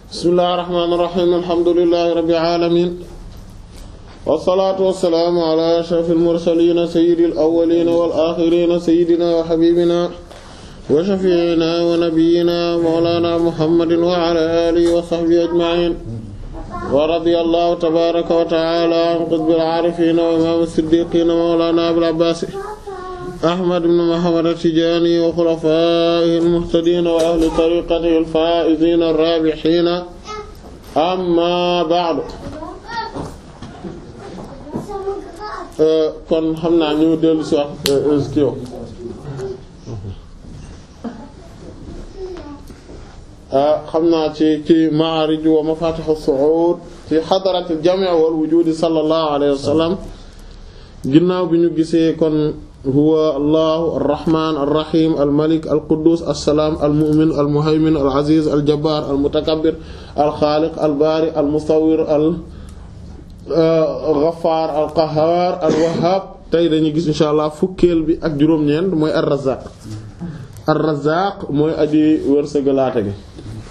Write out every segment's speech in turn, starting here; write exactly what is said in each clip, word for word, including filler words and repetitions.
bismillahir rahmanir rahim alhamdulillahi rabbil alamin wassalaatu wassalaamu ala ashrafil mursaliin sayyidil awwaliin wal aaxiriin sayyidinaa wa habiibinaa wa shafii'inaa wa nabiyyinaa mawlaanaa muhammadin wa ala aalihi wa sahbihi ajma'iin wa radiyallahu tabaaraka wa ta'aalaa an qutbil aarifiin wa imaamis siddiiqiin mawlaanaa abil abbaas ahmad ibn muhammad at-tijaani wa xulafaa'ihil muhtadiin wa ahli tariiqatihil faa'iziina ar-raabihiin amma ba'du. kon xam naa ñu dellu si wax kii xam naa ci ci ma'aarij wa mafaatih as-su'uud ci xadarat al-jamii' wal wujuud sallallahu alayhi wa sallam ginnaaw bi ñu gisee kon huwa allahu ar-rahmaan ar-rahiim al-malik al-quddus as-salaam al-mu'min al-muhaymin al-aziz al-jabbaar al-mutakabbir al-xaaliq al-baari al-musawwir al-ghafaar al-qahhaar al-wahhaab tey dañuy gis insha allah fukkeel bi ak juróom-ñeent mooy ar-razzaaq ar-razzaaq mooy aji wërsëgalaate gi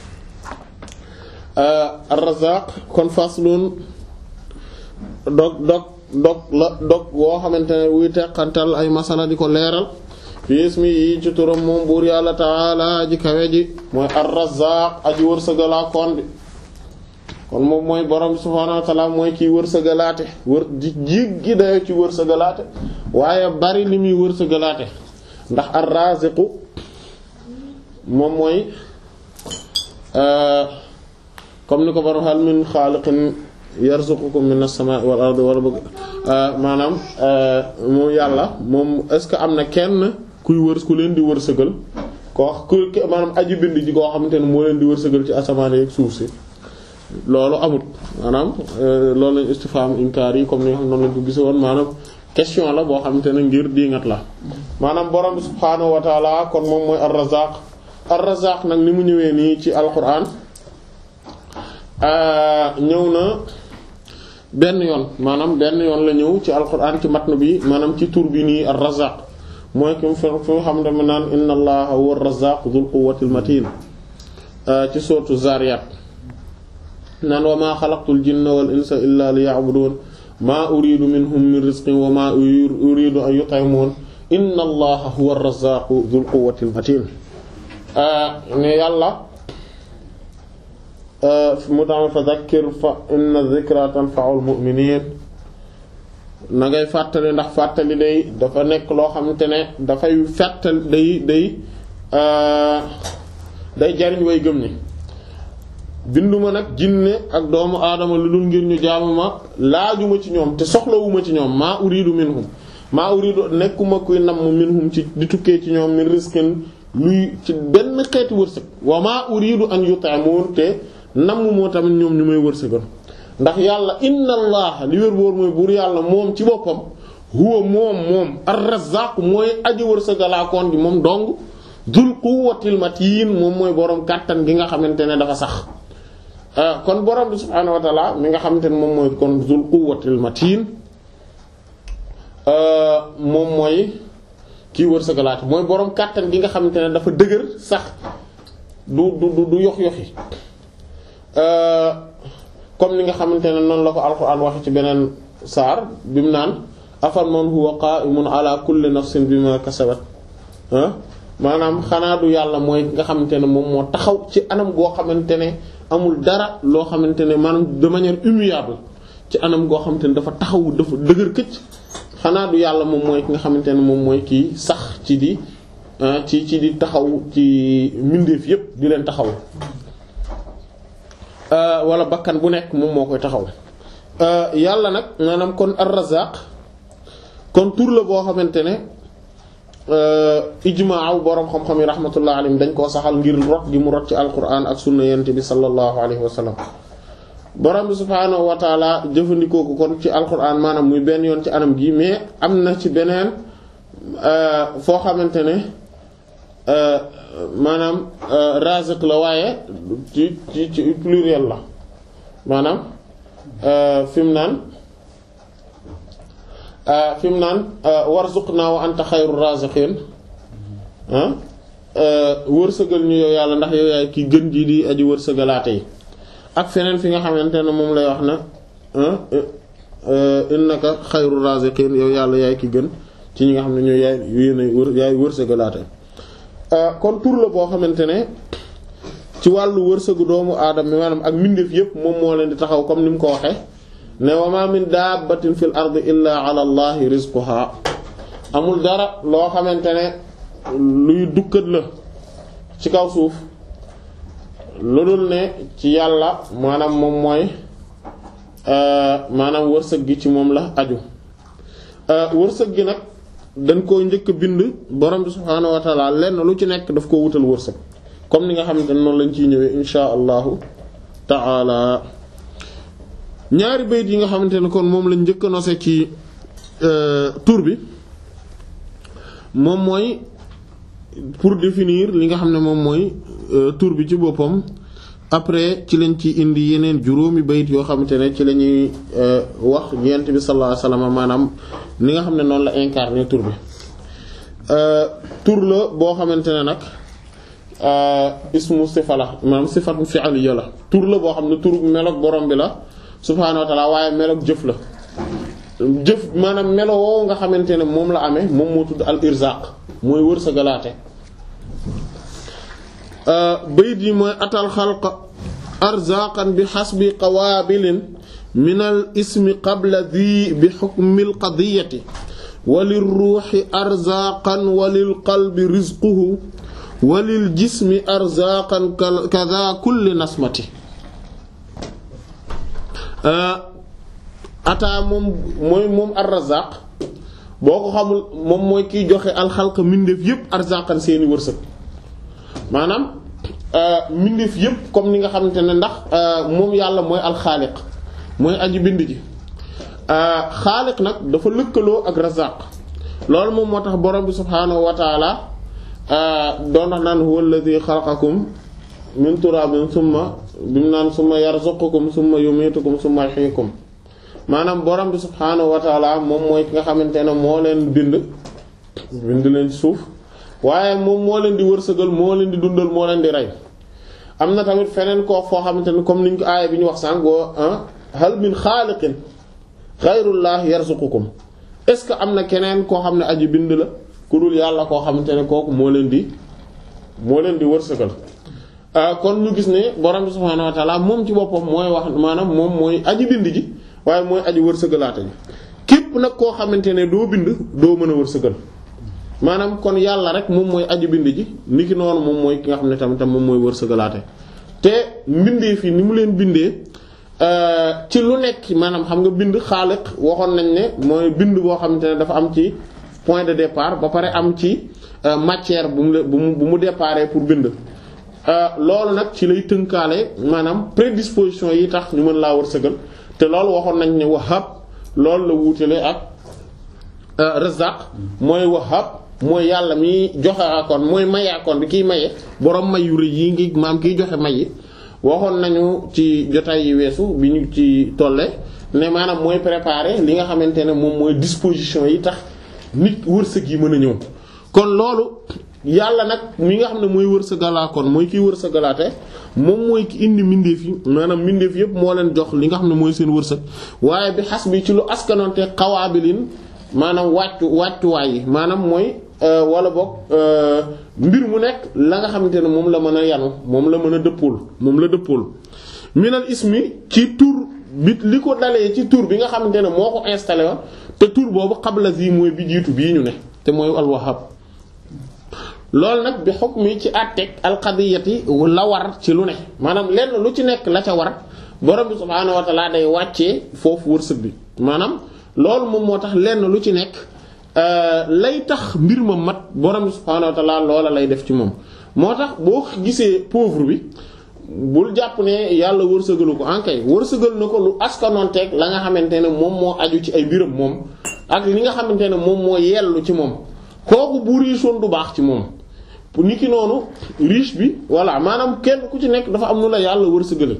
ar-razzaaq kon faslun dog dog dog la dog woo xamante ne wuy teqantal ay masala di ko leeral fi ismi yi ci turam moom buur yàlla taala ji kawe ji mooy ar-razzaaq aji wërsëgalaa koon bi kon moom mooy borom bi subhaanahu wa ta'ala mooy kiy wërsëgalaate wër ji jiggi dayo ci wërsëgalaate waaye bari li muy wërsëgalaate ndax ar-raaziqu moom mooy comme ni ko borom hal min xaaliqin yarzuqukum minas samaa'i wal ardi wala bëgg maanaam moom yàlla moom est-ce que am na kenn kuy wërs ku leen di wërsëgal koo ku maanaam aji bind ji koo xamante ne moo leen di wërsëgal ci asamaan yeeg suuf si loolu amut maanaam loolu lañ istifham inkaar yi comme ni nga xam noonu lañ ko gise woon maanaam question la boo xamante ne ngir diingat la maanaam borom bi subhaanahu wa taala kon moom mooy ar-Razzaq ar-Razzaq nag ni mu ñëwee nii ci alquran ñëw na benn yoon maanaam benn yoon la ñëw ci alquran ci matn bi maanaam ci tur bi nii ar-Razzaq mooy ki mu fi nga xam ne naan inna allaha huwa ar-Razzaq dhul quwwatil matin ci sourate Zariyat naan wa maa xalaqtul jinna wal insa illa liya'budun maa uridu minhum min rizqin wa maa uridu an yut'imun inna allaha huwa ar-Razzaq dhul quwwatil matin ne yàlla mu dama fa zakkir fa inna dhikra tanfa'ul mu'minin na ngay fàttali ndax fàttali day dafa nekk loo xamante ne dafay fàttali day day day jariñ way gëm ni binduma nag jinne ak doomu aadama lu dul ngir ñu jaamu ma laajuma ci ñoom te soxlawuma ci ñoom maa uridu minhum maa uridu nekkuma kuy namm minhum ci di tukkee ci ñoom min rizqin luy ci benn xeeti wërsëg wa maa uridu an yut'imun te namm moo tamit ñoom ñu may wërsëgal ndax yàlla inna allaha li wér boor mooy buur yàlla moom ci boppam huwa moom moom ar-razzaq mooy aji wërsëgalaakoon gi moom dong dul quwwatil matin moom mooy boroom kàttan gi nga xamante ne dafa sax kon borom bi subhaanahu wa ta'ala mi nga xamante ne moom mooy kon dul quwwatil matin moom mooy kii wërsëgalaate mooy boroom kàttan gi nga xamante ne dafa dëgër sax du du du yox yoxi comme ni nga xamante ne noonu la ko alxuraan waxe ci beneen saar bi mu naan afal man huwa qa'imun ala kulli nafsin bima kasabat maanaam xanaa du yàlla mooy nga xamante ne moom moo taxaw ci anam goo xamante ne amul dara loo xamante ne maanaam de manière immuable ci anam goo xamante ne dafa taxaw dafa dëgër këcc xanaa du yàlla moom mooy ki nga xamante ne moom mooy kii sax ci di ci ci di taxaw ci mbindeef yépp di leen taxaw wala bakkan bu nekk moom moo koy taxaw yàlla nag maanaam kon ar-Razzaq kon tur la boo xamante ne ijmaa boroom xam-xam yi rahmatullah alayhim dañ koo saxal ngir rot gi mu rot ci alquran ak sunna yent bi sallallahu alayhi wa sallam borom bi subhaanahu wa taala jëfandikoo ko kon ci alquran maanaam muy benn yoon ci anam gi mais am na ci beneen foo xamante ne maanaam raziq la waaye ci ci ci pluriel la maanaam fi mu naan fi mu naan warzuqnaa wa anta xayru raziqiin wërsëgal ñu yow yàlla ndax yow yaay ki gën ji di aji wërsëgalaate yi ak feneen fi nga xamante ne moom lay wax na innaka xayru raziqin yow yàlla yaay ki gën ci ñi nga xam ne ñooy yaay yéen wër yaay wërsëgalaate kon tur la boo xamante ne ci wàllu wërsëgu doomu aadama bi maanaam ak mbindeef yépp moom moo leen di taxaw comme ni mu ko waxee ne wa ma min dabbatin fil ardi illa ala allahi rizquha amul dara loo xamante ne luy dukkat la ci kaw suuf lu dul ne ci yàlla maanaam moom mooy maanaam wërsëg gi ci moom la aju wërsëg gi nag dañ koo njëkk bind borom bi subhaanahu wa taala lenn lu ci nekk daf ko wutal wërsëg comme ni nga xamante ne noonu lañ ciy ñëwee insha allahu taala ñaari bayit yi nga xamante ne kon moom lañ njëkk a nose ci tur bi moom mooy pour définir li nga xam ne moom mooy tur bi ci boppam après ci lañ ci indi yeneen juróomi bayit yoo xamante ne ci la ñuy wax yent bi sallallahu alayhi wasallam maanaam ni nga xam ne noonu la incarné tur bi tur la boo xamante ne nag ismu sifa la maanaam sifatu fi'liya la tur la boo xam ne tur meloog borom bi la subhaanahu wa ta'ala waaye meloog jëf la jëf maanaam melo woowu nga xamante ne moom la amee moom moo tudd al irzaq mooy wërsëgalaate bayit yi mooy atal xalqa arzaqan bi xasbi qawaabilin min al ismi qabla dhi bi hukmil qadiyati walil ruuxi arzaqan walil qalbi rizquhu walil jismi arzaqan kadha kulli nasmati ataa moom mooy moom ar-Razzaq boo ko xamul moom mooy kiy joxe alxalqa mbindeef yépp arzaqan seeni wërsëg maanaam mbindeef yépp comme ni nga xamante ne ndax moom yàlla mooy alxaaliq mooy aji bind ji xaaliq nag dafa lëkkaloo ak Razzaq loolu moom moo tax borom bi subhaanahu wa taala doon wax naan huwa alladhi xalaqakum min turabin summa bi mu naan summa yarzuqukum summa yumitukum summa yuhyikum maanaam borom bi subhaanahu wa taala moom mooy ki nga xamante ne moo leen bind bind leen ci suuf waaye moom moo leen di wërsëgal moo leen di dundal moo leen di rey am na tamit feneen koo foo xamante ne comme niñ ko aaya bi ñu wax sànq boo hal min xaaliqin xayrullahi yarzuqukum est-ce que am na keneen koo xam ne aji bind la ku dul yàlla koo xamante ne kooku moo leen di moo leen di wërsëgal kon ñu gis ne borom bi subhaanahu wa ta'ala moom ci boppam mooy wax maanaam moom mooy aji bind ji waaye mooy aji wërsëgalaate ji képp nag koo xamante ne doo bind doo mën a wërsëgal maanaam kon yàlla rek moom mooy aji bind ji niki noonu moom mooy ki nga xam ne tamit moom mooy wërsëgalaate te mbindee fi ni mu leen bindee ci lu nekk maanaam xam nga bind xaaliq waxoon nañ ne mooy bind boo xamante ne dafa am ci point de départ ba pare am ci matière bu mu bu mu bu mu déparé pour bind loolu nag ci lay tënkaale maanaam prédisposition yi tax ñu mën laa wërsëgal te loolu waxoon nañ ne wahab loolu la wuutale ak Razzaq mooy wahab mooy yàlla mi joxe akoon mooy maye akoon bi kiy maye borom may yu rëy yi ngi maam kiy joxe may yi waxoon nañu ci jotaay yi weesu bi ñu ci tolle ne maanaam mooy préparer li nga xamante ne moom mooy disposition yi tax nit wërsëg yi mën a ñëw kon loolu yàlla nag mi nga xam ne mooy wërsëgalaa kon mooy kiy wërsëgalaate moom mooy ki indi mbindeef yi maanaam mbindeef yépp moo leen jox li nga xam ne mooy seen wërsëg waaye bi xas bi ci lu askanoonte xawaabilin maanaam wàccu wàccuwaay yi maanaam mooy wala boog mbir mu nekk la nga xamante ne moom la mën a yanu moom la mën a dëppool moom la dëppool minal ismi ci tur bi li ko dalee ci tur bi nga xamante ne moo ko installé wa te tur boobu xabla zi mooy bi jiitu bii ñu ne te mooy al-Wahhab loolu nag bi hukmi ci àtteeg al-qadiyati la war ci lu ne maanaam lenn lu ci nekk la ca war borom bi subhaanahu wa ta'ala day wàccee foofu wërsëg bi maanaam loolu moom moo tax lenn lu ci nekk lay tax mbir ma mat borom bi subhaanahu wa ta'ala loola lay def ci moom moo tax boo gisee pauvre bi bul jàpp ne yàlla wërsëgalu ko ankay wërsëgal na ko lu askanoonteeg la nga xamante ne moom moo aju ci ay mbiram moom ak li nga xamante ne moom moo yellu ci moom kooku bu riisoon du baax ci moom pour nit ki noonu riche bi voilà maanaam kenn ku ci nekk dafa am nu la yàlla wërsëgale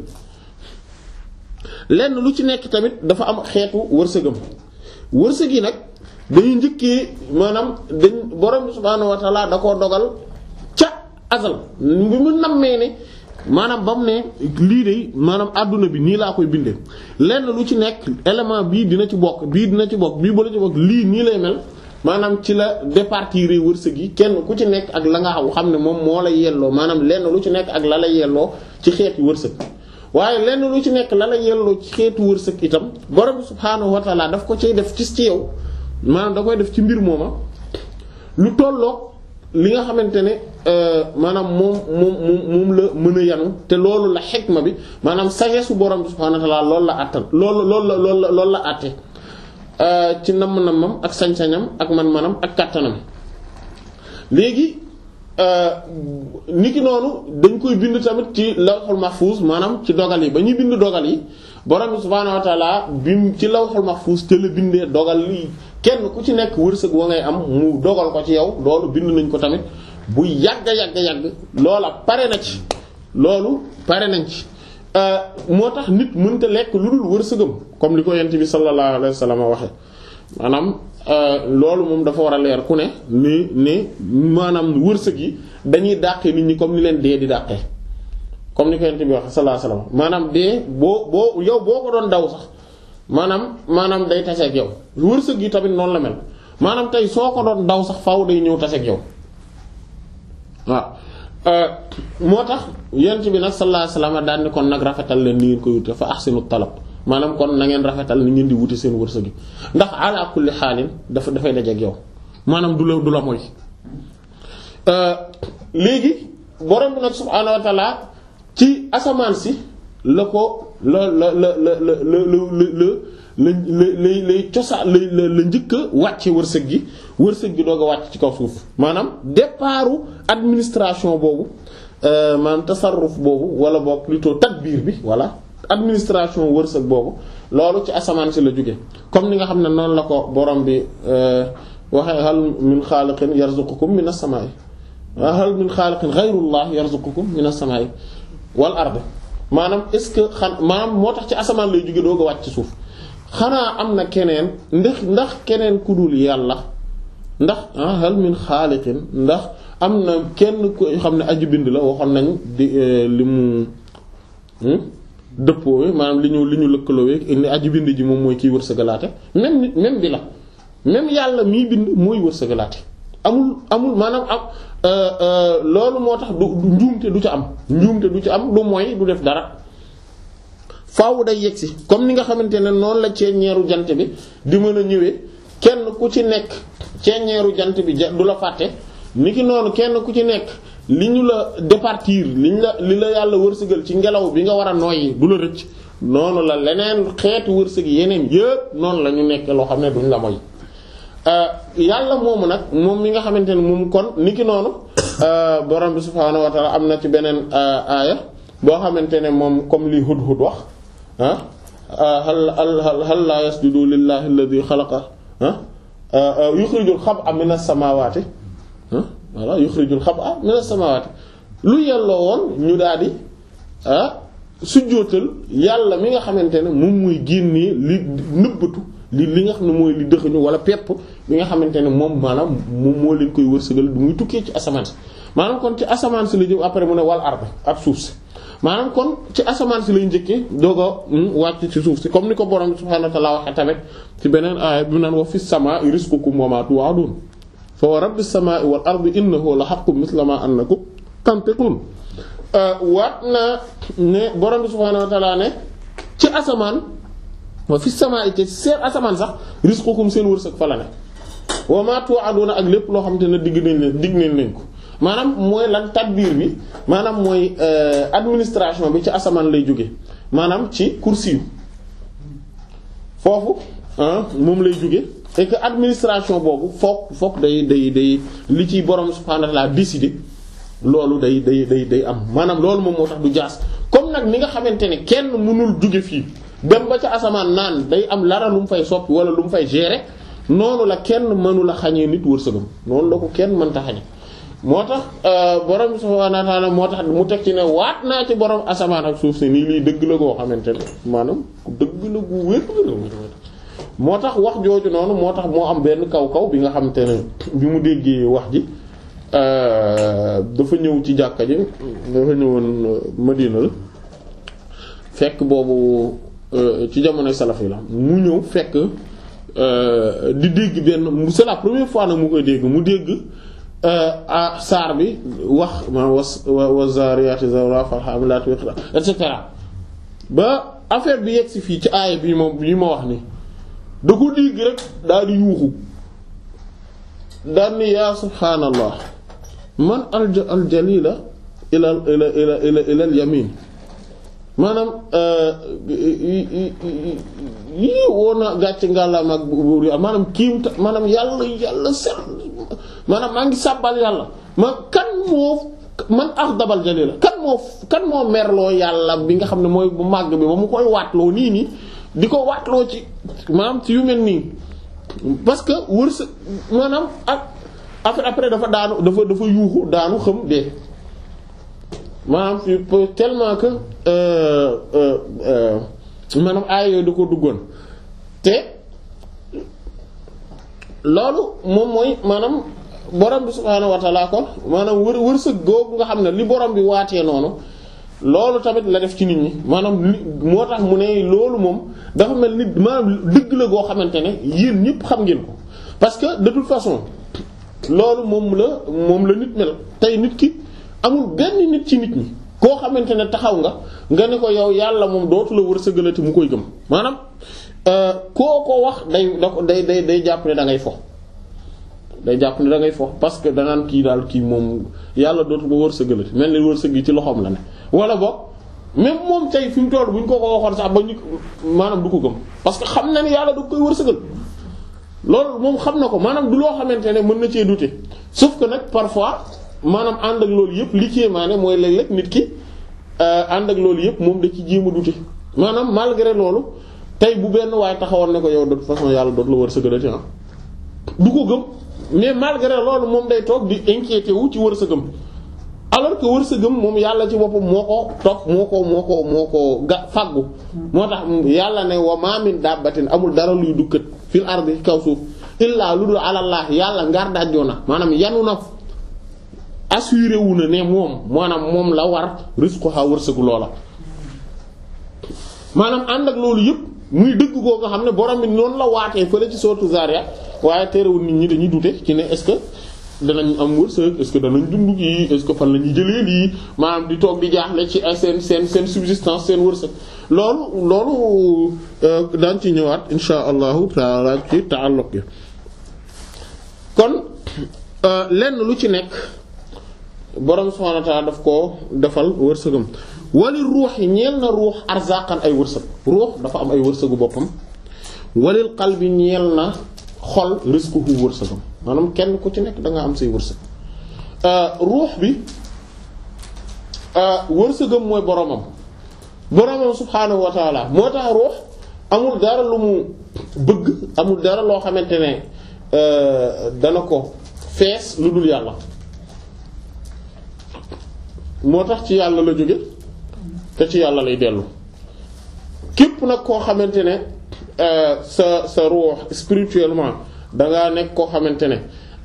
lenn lu ci nekk tamit dafa am xeetu wërsëgam wërsëg yi nag dañuy njëkkee maanaam dañ borom subhaanahu wa ta'ala da koo dogal ca azal bi mu nammee ne maanaam ba mu ne lii de maanaam adduna bi nii laa koy bindee lenn lu ci nekk élément bii dina ci bokk bii dina ci bokk bii ba la ci bokk lii nii lay mel maanaam ci la départir wërsëg yi kenn ku ci nekk ak la nga xaw xam ne moom moo lay yelloo maanaam lenn lu ci nekk ak la lay yelloo ci xeeti wërsëg waaye lenn lu ci nekk la lay yelloo ci xeetu wërsëg itam borom subhaanahu wa ta'ala daf ko cay def ci ci yow maanaam da koy def ci mbir mooma lu tolloog li nga xamante ne maanaam moom moom moom la mën a yanu te loolu la xikma bi maanaam sagesse borom bi subhaanahu wa ta'ala loolu la àttal loolu loolu la loolu la loolu la àtte ci namm-nammam ak sañ-sañam ak man-manam ak kàttanam léegi niki noonu dañ koy bind tamit ci lawhul mahfuz maanaam ci dogal yi ba ñuy bind dogal yi borom bi subhaanahu wa ta'ala bim ci lawhul mahfuz te la bindee dogal yi kenn ku ci nekk wërsëg wa ngay am mu dogal ko ci yow loolu bind nañ ko tamit bu yàgg yàgg yàgg loola pare na ci loolu pare nañ ci moo tax nit mënta lekk lu dul wërsëgam comme li ko yent bi sallallahu alayhi wa sallam waxe maanaam loolu moom dafa war a leer ku ne ni ni maanaam wërsëg yi dañuy dàqee nit ñi comme ni leen dee di dàqee comme ni ko yent bi waxe sallallahu alayhi wa sallam maanaam dee boo boo yow boo ko doon daw sax maanaam maanaam day taseeg yow wërsëg yi tamit noonu la mel maanaam tey soo ko doon daw sax faaw day ñëw taseeg yow waaw moo tax yent bi nag sallallahu alayhi wasallam daan ni kon nag rafetal leen ni ngeen koy wute fa ahsinu talab maanaam kon na ngeen rafetal ni ngeen di wuti seen wërsëg yi ndax ala kulli xaalin dafa dafay dajeeg yow maanaam du la du la mooy léegi borom bi nag subhaanahu wa ta'ala ci asamaan si la ko la la la la la la la la lay lay cosa la la njëkk a wàcce wërsëg gi wërsëg gi doog a wàcc ci kaw suuf maanaam départu administration boobu maanaam tasarruf boobu wala boog plutôt tadbiir bi voilà administration wërsëg boobu loolu ci asamaan si la jóge comme ni nga xam ne noonu la ko borom bi waxee hal min xaaliqin yarzuqukum min as-samaa'i hal min xaaliqin ghayrullahi yarzuqukum min as-samaa'i wal ard maanaam est-ce que xan maanaam moo tax ci asamaan lay jóge doog a wàcc ci suuf xanaa am na keneen ndax ndax keneen ku dul yàlla ndax hal min xaaliqin ndax am na kenn ko xam ne aju bind la waxoon nañ di li mu dëppoo maanaam li ñu li ñu lëkkaloo ni aju bind ji moom mooy kiy wërsëgalaate même nit même bi la même yàlla mii bind mooy wërsëgalaate amul amul maanaam am loolu moo tax du njuumte du ci am njuumte du ci am du mooy du def dara faaw day yegsi comme ni nga xamante ne noonu la ceeñeeru jant bi di mën a ñëwee kenn ku ci nekk ceeñeeru jant bi du la fàtte ni ki noonu kenn ku ci nekk li ñu la départir li ñu la li la yàlla wërsëgal ci ngelaw bi nga war a noyyi du la rëcc noonu la leneen xeetu wërsëg yeneen yëpp noonu la ñu nekk loo xam ne duñ la moy yàlla moomu nag moom mi nga xamante ne moom kon ni ki noonu borom bi subhaanahu wa ta'ala am na ci beneen aaya boo xamante ne moom comme li Hudhud wax ah hal hal hal laa yasjudu lillahi alladhi xalaqa ah yuxrijul xab'a minas samaawaati ah voilà yuxrijul xab'a minas samaawaati lu yelloo woon ñu daal di ah sujjóotal yàlla mi nga xamante ne moom muy génnee li nëbbatu li li nga xam ne mooy li dëxëñu wala pepp bi nga xamante ne moom maanaam moom moo leen koy wërsëgal du muy tukkee ci asamaan si maanaam kon ci asamaan si la jëm après mu ne wal ard ak suuf si maanaam kon ci asamaan si lay njëkkee doog a wàcc ci suuf si comme ni ko borom subhaanahu wa ta'ala waxee tamit ci beneen aaya bi naan wa fis samaa'i rizqukum wa maa tu'aduun fa wa rabbis samaa'i wal ardi innahu la haqqun mithla maa annakum tantiqun waat na ne borom subhaanahu wa ta'ala ne ci asamaan wa fis samaa'i te seen asamaan sax rizqukum seen wërsëg fa la ne wa maa tu'aduun ak lépp loo xamante ne digg nañ leen digg nañ leen ko maanaam mooy lan tadbiir bi maanaam mooy administration bi ci asamaan lay jóge maanaam ci kursi foofu moom lay jóge et que administration boobu foog foog day day day li ci borom subhaanahu wa ta'ala décider loolu day day day day am maanaam loolu moom moo tax du jaas comme nag ni nga xamante ne kenn mënul jóge fii dem ba ca asamaan naan day am lara lu mu fay soppi wala lu mu fay gérer noonu la kenn mënula xañee nit wërsëgam noonu la ko kenn mënta xañe moo tax borom subhaanahu wa ta'aala moo tax mu teg ci ne waat naa ci borom asamaan ak suuf si nii lii dëgg la goo xamante ne maanaam dëgg la gu wér moo tax wax jooju noonu moo tax moo am benn kaw kaw bi nga xamante ne bi mu déggee wax ji dafa ñëw ci jàkka ji dafa ñëwoon Madina la fekk boobu ci jamonoy salaf yi la mu ñëw fekk di dégg benn c'est la première fois nag mu koy dégg mu dégg a saar bi wax ma was wa zariyati zarwa fal hamilati wiqra et cetera ba affaire bi yegg si fii ci aaya bi moom bi ma wax ni da ko dégg rek daal di yuuxu daal ni yaa subhaanallah man alja aljalila ila ila ila ila ila al yamin maanaam yii woon na gàcce ngàllaam ak buur yi maanaam kiim maanaam yàlla yàlla sell maanaam maa ngi sàbbal yàlla ma kan moo man axdabal jalila kan moo kan moo merloo yàlla bi nga xam ne mooy bu màgg bi ba mu koy waatloo nii nii di ko waatloo ci maanaam ci yu mel nii parce que wërsë maanaam ak après après dafa daanu dafa dafa yuuxu daanu xam dee maanaam tellement que maanaam aay yooyu da ko duggoon te loolu moom mooy maanaam borom bi subhaanahu wa ta'ala kon maanaam wër wërsëg googu nga xam ne li borom bi waatee noonu loolu tamit la def ci nit ñi maanaam li moo tax mu ne loolu moom dafa mel ni maanaam dëgg la goo xamante ne yéen ñëpp xam ngeen ko parce que de toute façon loolu moom la moom la nit mel tey nit ki amul benn nit ci nit ñi koo xamante ne taxaw nga nga ne ko yow yàlla moom dootu la wërsëgalati mu koy gëm maanaam koo ko wax day da ko day day day jàpp ne da ngay fo day jàpp ne da ngay fo parce que danaan kii daal kii moom yàlla dootu ko wërsëgalati mel ni wërsëg yi ci loxoom la ne wala boog même moom tey fi mu toll bu ñu ko ko waxoon sax ba ñu maanaam du ko gëm parce que xam na ne yàlla du koy wërsëgal loolu moom xam na ko maanaam du loo xamante ne mën na cee douter sauf que nag parfois maanaam ànd ak loolu yëpp li ci maane mooy léeg-léeg nit ki ànd ak loolu yëpp moom da ci jéem a douter maanaam malgré loolu tey bu benn waaye taxawoon ne ko yow de toute façon yàlla dootu la wërsëgalati ah du ko gëm mais malgré loolu moom day toog di inquiété wu ci wërsëgam alors que wërsëgam moom yàlla ci boppam moo ko toog moo ko moo ko moo ko ga fàggu moo tax yàlla ne wa ma min dabbatin amul dara luy dukkat fil ardi kaw suuf illaa lu dul alallah yàlla ngaar dajjoo na maanaam yanu na assuré wu na ne moom maanaam moom la war rizquha wërsëgu loola maanaam ànd ak loolu yëpp muy dëgg koo nga xam ne borom bi noonu la waatee fële ci sourate Zariyat waaye terewul nit ñi dañuy dute ci ne est-ce que danañ am wërsëg est-ce que danañ dund kii est-ce que fan la ñuy jëlee lii maanaam di toog di jaaxle ci seen seen seen subsistance seen wërsëg loolu loolu daan ci ñëwaat insha allahu taala ci ta'alluq yi kon lenn lu ci nekk borom subhanahu wa ta'ala daf koo defal wërsëgam wali ruux yi ñeel na ruux arzaqan ay wërsëg ruux dafa am ay wërsëgu boppam walil qalbi ñeel na xol risquhu wërsëgam maanaam kenn ku ci nekk da nga am say wërsëg ruux bi wërsëgam mooy boromam boromam subhaanahu wa ta'ala moo tax ruux amul dara lu mu bëgg amul dara loo xamante ne dana ko fees lu dul yàlla moo tax ci yàlla la jóge te ci yàlla lay dellu képp nag koo xamante ne sa sa ruux spirituellement dangaa nekk koo xamante ne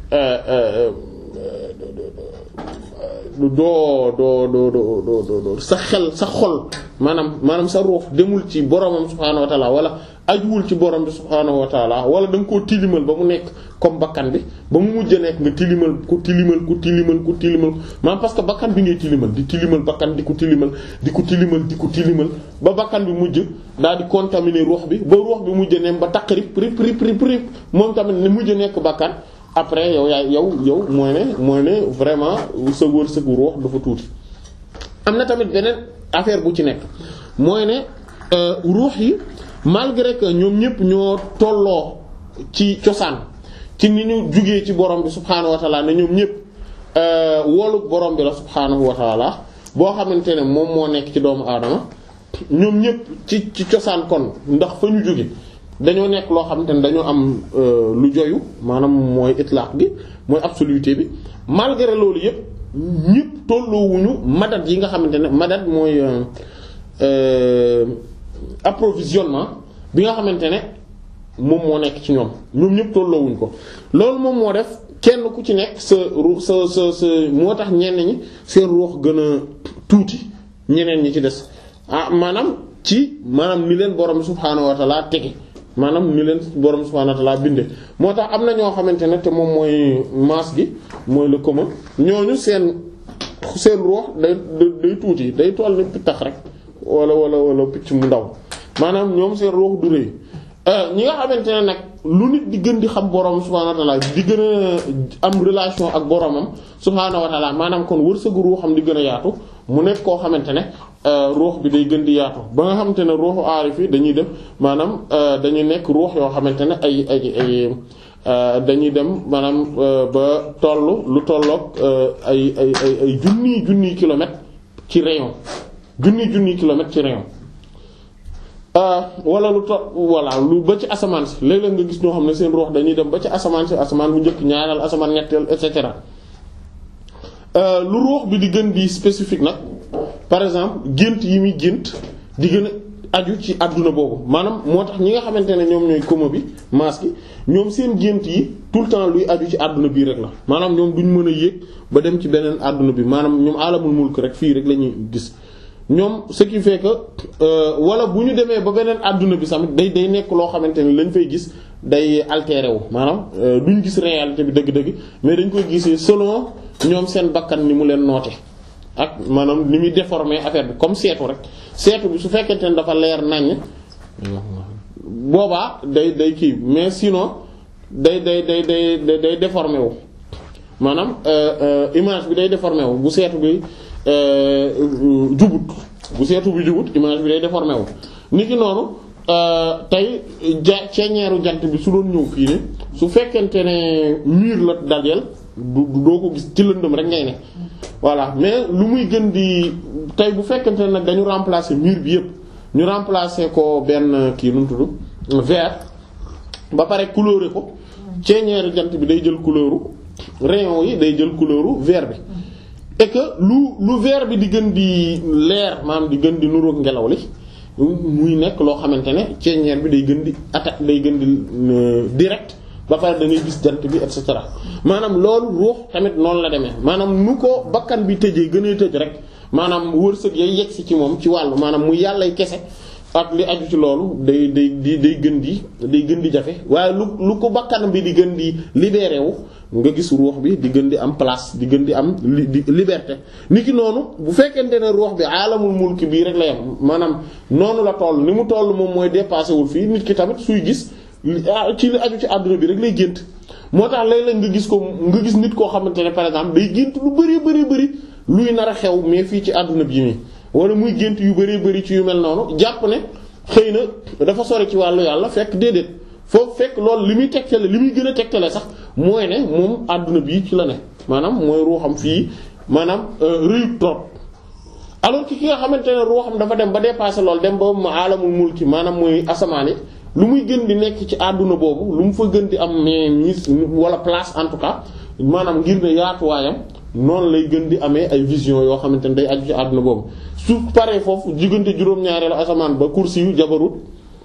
doo doo doo doo doo sa xel sa xol maanaam maanaam sa ruux demul ci boromam subhaanahu wa ta'ala wala ajuwul ci borom bi subhaanahu wa ta'ala wala da nga koo tilimal ba mu nekk comme bakkan bi ba mu mujj a nekk nga tilimal ku tilimal ku tilimal ku tilimal maanaam parce que bakkan bi ngay tilimal di tilimal bakkan di ko tilimal di ko tilimal di ko tilimal ba bakkan bi mujj daal di contaminer ruux bi ba ruux bi mujj a nem ba takk rip rip rip rip rip moom tamit ne mujj a nekk bakkan après yow yaay yow yow mooy ne mooy ne vraiment sa wërsëgu ruux dafa tuuti. am na tamit beneen affaire bu ci nekk mooy ne ruux yi malgré que ñoom ñëpp ñoo tolloo ci cosaan ci ni ñu jugee ci borom bi subhaanahu wa ta'ala ne ñoom ñëpp wolu borom bi la subhaanahu wa ta'ala boo xamante ne moom moo nekk ci doomu aadama ñoom ñëpp ci ci cosaan kon ndax fa ñu jóge dañoo nekk loo xamante ne dañoo am lu joyu maanaam mooy itlaq gi mooy absoluté bi malgré loolu yëpp ñëpp tolloowuñu madad yi nga xamante ne madad mooy approvisionnement bi nga xamante ne moom moo nekk ci ñoom ñoom ñëpp tolloowuñ ko loolu moom moo def kenn ku ci nekk sa ru sa sa sa moo tax ñenn ñi seen ruux gën a tuuti ñeneen ñi ci des ah maanaam ci maanaam ni leen borom subhaanahu wa ta'ala tege maanaam ni leen borom subhaanahu wa ta'ala binde moo tax am na ñoo xamante ne te moom mooy masse gi mooy le commun ñooñu seen seen ruux day day tuuti day toll ni pittax rek wala wala wala picc mu ndaw maanaam ñoom seen ruux du rëy ñi nga xamante ne nag lu nit di gën di xam borom subhaanahu wa ta'ala di gën a am relation ak boromam subhaanahu wa ta'ala maanaam kon wërsëgu ruuxam di gën a yaatu mu nekk koo xamante ne ruux bi day gën di yaatu ba nga xamante ne ruuxu aarif yi dañuy dem maanaam dañuy nekk ruux yoo xamante ne ay ay ay dañuy dem maanaam ba toll lu tolloog ay ay ay ay junniy junniy kilomètres ci rayon junniy junniy kilomètres ci rayon. wala lu to voilà lu ba ci asamaan si léeg-léeg nga gis ñoo xam ne seen ruux dañuy dem ba ci asamaan si asamaan bu njëkk ñaareel asamaan ñetteel et cetera lu ruux bi di gën di spécifique nag par exemple gént yi muy gént di gën a aju ci àdduna boobu maanaam moo tax ñi nga xamante ne ñoom ñooy coma bi masse gi ñoom seen gént yi tout le temps luy aju ci àdduna bii rek la maanaam ñoom duñ mën a yéeg ba dem ci beneen àdduna bi maanaam ñoom alamul mulk rek fii rek la ñuy gis. ñoom ce qui fait que wala bu ñu demee ba beneen àdduna bi tamit day day nekk loo xamante ni lañ fay gis day altéré wu maanaam duñ gis réalité bi dëgg-dëgg mais dañ koy gisee selon ñoom seen bakkan ni mu leen noote ak maanaam ni muy déformer affaire bi comme seetu rek seetu bi su fekkente ne dafa leer naññ boobaa day day kii mais sinon day day day day day déformer wu maanaam image bi day déformer wu bu seetu bi. jubut bu seetu bi jubut image bi day déformé wu nit ki noonu tey ja ceeñeeru jant bi su doon ñëw fii ne su fekkente ne mur la dajeel du doo ko gis ci lëndëm rek ngay ne voilà mais lu muy gën di tey bu fekkente ne nag dañu remplacer mur bi yépp ñu remplacer ko benn kii nu mu tudd vert ba pare couleurer ko ceeñeeru jant bi day jël couleuru rayon yi day jël couleuru vert bi et que lu lu vert bi di gën di leer maanaam di gën di nuroog ngelaw li muy nekk loo xamante ne ceeñeer bi day gën di attaque day gën di direct ba pare da ngay gis jant bi et cetera maanaam loolu ruux tamit noonu la demee maanaam nu ko bakkan bi tëjee gën a tëj rek maanaam wërsëg yay yegg si ci moom ci wàllu maanaam mu yàllay kese ak li aju ci loolu day day di day gën di day gën di jafe waaye lu lu ko bakkan bi di gën di libéré wu nga gis ruux bi di gën di am place di gën di am li di liberté nit ki noonu bu fekkente ne ruux bi alamul mulki bii rek la yam maanaam noonu la toll ni mu toll moom mooy dépassé wul fii nit ki tamit suy gis ci li aju ci àdduna bi rek lay gént moo tax léeg-léeg nga gis ko nga gis nit koo xamante ne par exemple day gént lu bari bari bari luy nar a xew mais fii ci àdduna bi nii wala muy gént yu bari bari ci yu mel noonu jàpp ne xëy na dafa sori ci wàllu yàlla fekk déedéet foofu fekk loolu li muy tegtale li muy gën a tegtale sax mooy ne moom àdduna bii ci la ne maanaam mooy ruuxam fii maanaam rëyut trop alors que ki nga xamante ne ruuxam dafa dem ba dépasser loolu dem ba mu alamul mulki maanaam mooy asamaan yi lu muy gën di nekk ci àdduna boobu lu mu fa gën di am mais wala place en tout cas maanaam ngir ne yaatuwaayam noonu lay gën di amee ay vision yoo xamante ne day aju ci àdduna boobu su paree foofu diggante juróom-ñaareelu asamaan ba kursi yu jabarut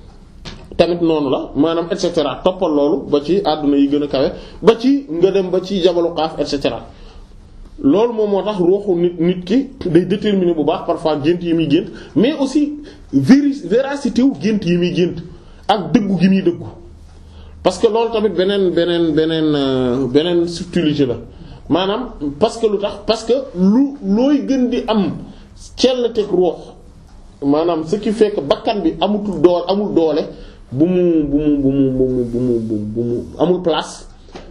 tamit noonu la maanaam et cetera toppal loolu ba ci àdduna yi gën a kawe ba ci nga dem ba ci jabalu xaaf et cetera loolu moom moo tax ruuxu nit nit ki day déterminer bu baax parfois gént yi muy gént mais aussi véri véracité wu gént yi muy gént ak dëggu gi muy dëggu parce que loolu tamit beneen beneen beneen beneen subtilité la maanaam parce que lu tax parce que lu looy gën di am cellateg ruux maanaam ce qui fait que bakkan bi amutul doole amul doole bu mu bu mu bu mu bu mu bu mu bu mu amul place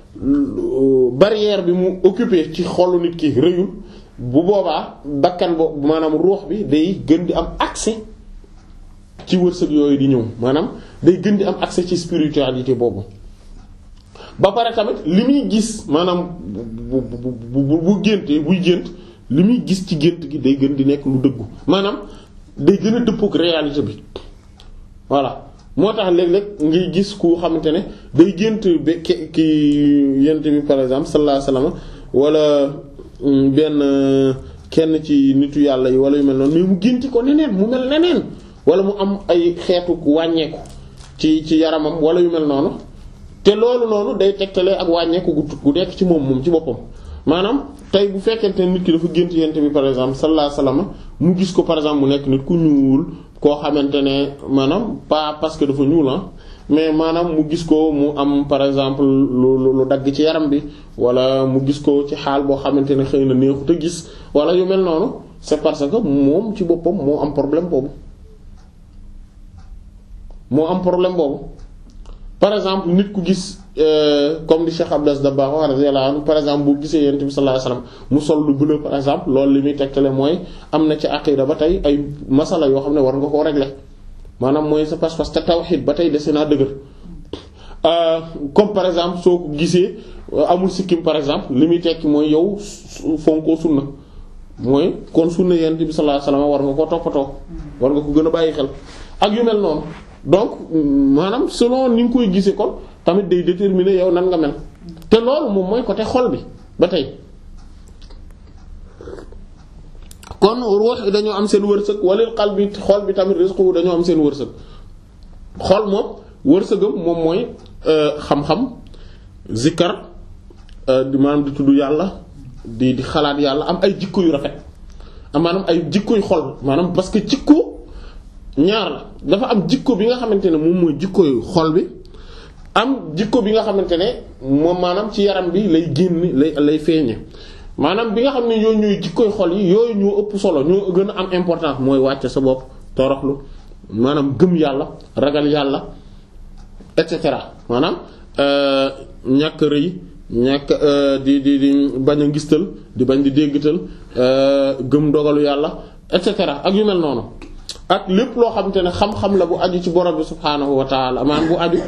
barrière bi mu occupé ci xolu nit ki rëyul bu boobaa bakkan boobu maanaam ruux bi day gën di am accès ci wërsëg yooyu di ñëw maanaam day gën di am accès ci spiritualité boobu ba pare tamit li muy gis maanaam bu bu bu bu géntee buy gént li muy gis ci gént gi day gën di nekk lu dëggu maanaam day gën a dëppoo ak réalité bi voilà moo tax léeg-léeg ngay gis ku xamante ne day gént ba ki ki yent bi par exemple sallallahu alayhi wasallam wala benn kenn ci nitu yàlla yi wala yu mel noonu mais mu génti ko neneen mu mel neneen wala mu am ay xeetu wàññeeku ci ci yaramam wala yu mel noonu te loolu noonu day tegtalee ak wàññeeku gu gu nekk ci moom moom ci boppam maanaam tey bu fekkente nit ki dafa gént yent bi par exemple sallallahu alayhi wasallam mu gis ko par exemple mu nekk nit ku ñuul koo xamante ne maanaam pas parce que dafa ñuul ah mais maanaam mu gis ko mu am par exemple lu lu dagg ci yaram bi wala mu gis ko ci xaal boo xamante ne xëy na neexut a gis wala yu mel noonu c'est parce que moom ci boppam moo am problème boobu moo am problème boobu par exemple nit ku gis comme di Cheikh Abdas Dabakh radiyallahu anhu par exemple bu gisee yent bi sallallahu alayhi wasallam mu sol lu bleu par exemple loolu li muy tegtale mooy am na ci aqida ba tey ay masala yoo xam ne war nga koo régler maanaam mooy sa pas-pas te tawhid ba tey dese naa dëgër comme par exemple soo ko gisee amul sikkim par exemple li muy tekki mooy yow fonkoo sunna mooy kon sunna yent bi sallallahu alayhi wasallam war nga koo toppatoo war nga ko gën a bàyyi xel ak yu mel noonu donc maanaam selon ni nga koy gisee kon tamit day déterminer yow nan nga mel te loolu moom mooy côté xol bi ba tey kon ruux dañoo am seen wërsëg walil qalbi xol bi tamit rizqu dañoo am seen wërsëg xol moom wërsëgam moom mooy xam-xam zikkar di maanaam di tudd yàlla di di xalaat yàlla am ay jikko yu rafet am maanaam ay jikko yu xol maanaam parce que jikko ñaar la dafa am jikko bi nga xamante ne moom mooy jikko yu xol bi am jikko bi nga xamante ne moom maanaam ci yaram bi lay génn lay lay feeñe maanaam bi nga xam ne yooyu ñooy jikkoy xol yi yooyu ñoo ëpp solo ñoo gën a am importance mooy wàcce sa bopp toroxlu maanaam gëm yàlla ragal yàlla et cetera maanaam ñàkk rëy ñàkk di di di bañ a ngistal di bañ di déggtal gëm dogalu yàlla et cetera ak yu mel noonu ak lépp loo xamante ne xam-xam la bu aju ci borom bi subhaanahu wa taala maanaam bu aju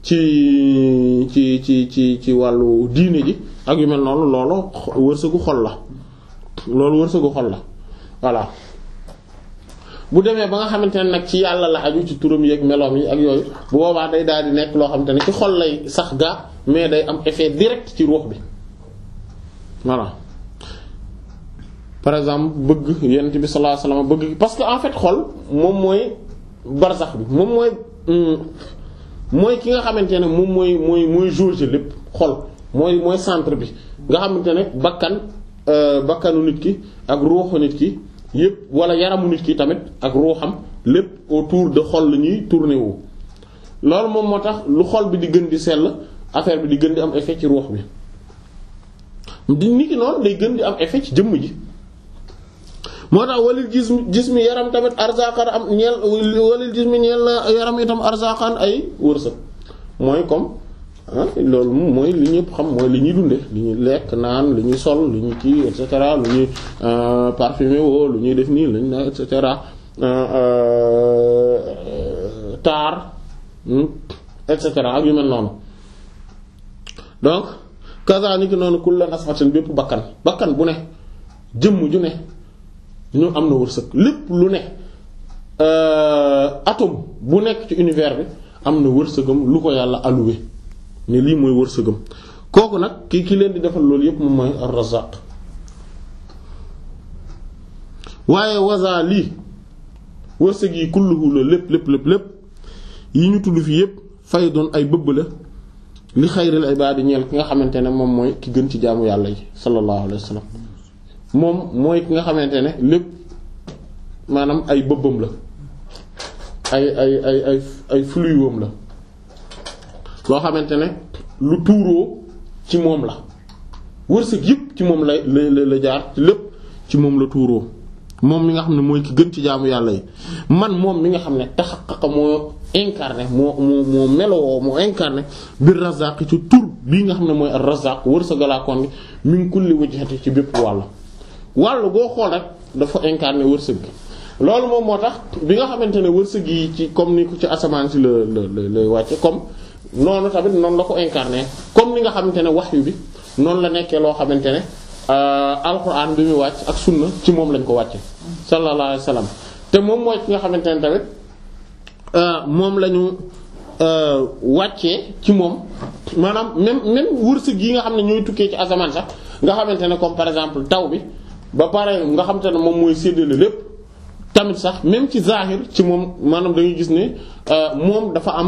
ci ci ci ci ci wàllu diine ji ak yu mel noonu loolu wërsëgu xol la loolu wërsëgu xol la voilà bu demee ba nga xamante ne nag ci yàlla la aju ci turam yi ak meloom yi ak yooyu bu boobaa day daal di nekk loo xamante ne ci xol lay sax gaa mais day am effet direct ci ruux bi voilà par exemple bëgg yonent bi sallallahu alayhi wasallam bëgg parce que en fait xol moom mooy barzax bi moom mooy mooy ki nga xamante ne moom mooy mooy mooy jauge lépp xol mooy mooy centre bi nga xamante ne bakkan bakkanu nit ki ak ruuxu nit ki yépp wala yaramu nit ki tamit ak ruuxam lépp autour de xol la ñuy tourner wu loolu moom moo tax lu xol bi di gën di sell affaire bi di gën di am effet ci ruux bi di nit ki noonu day gën di am effet ci jëmm ji moo tax walil gis gis mi yaram tamit arzaqan am ñeel walil gis mi ñeel na yaram itam arzaqan ay wërsëg mooy comme ah loolu mooy li ñëpp xam mooy li ñuy dunde li ñuy lekk naan li ñuy sol li ñuy kii et cetera lu ñuy parfumé woo lu ñuy def nii lañ na et cetera taar et cetera ak yu mel noonu donc kazaalika noonu kullu asfatin bépp bakkan bakkan bu ne jëmm ju ne ñu am na wërsëg lépp lu ne atome bu nekk ci univers bi am na wërsëgam lu ko yàlla alloué ne lii mooy wërsëgam kooku nag ki ki leen di defal loolu yépp moom mooy ar-Razzaq waaye waza lii wërsëg yi kulluhu la lépp lépp lépp lépp yi ñu tudd fii yépp fay doon ay bëbb la li xayril ibaadi ñeel ki nga xamante ne moom mooy ki gën ci jaamu yàlla yi sallallahu alayhi wa sallam moom mooy ki nga xamante ne lépp maanaam ay bëbbam la ay ay ay ay ay fluiwam la loo xamante ne lu tuuroo ci moom la wërsëg yëpp ci moom la la la jaar ci lépp ci moom la tuuroo moom mi nga xam ne mooy ki gën ci jaamu yàlla yi man moom mi nga xam ne taxaqa moo incarné moo moo moo melowoo moo incarné bir Razzaq ci tur bii nga xam ne mooy ar-Razzaq wërsëgalaakoon gi min kulli wajhati ci bépp wàll wàll boo xool rek dafa incarné wërsëg gi loolu moom moo tax bi nga xamante ne wërsëg yi ci comme ni ko ci asamaan si la la lay wàcce comme noonu tamit noonu la ko incarné comme ni nga xamante ne wahyu bi noonu la nekkee loo xamante ne alquran bi muy wàcc ak sunna ci moom lañ ko wàcce sallallahu alayhi wasallam te moom mooy ki nga xamante ne tamit moom la ñu wàccee ci moom maanaam même même wërsëg yi nga xam ne ñooy tukkee ci asamaan sax nga xamante ne comme par exemple taw bi ba pare nga xamante ne moom mooy séddale lépp tamit sax même ci zahir ci moom maanaam da ngay gis ne moom dafa am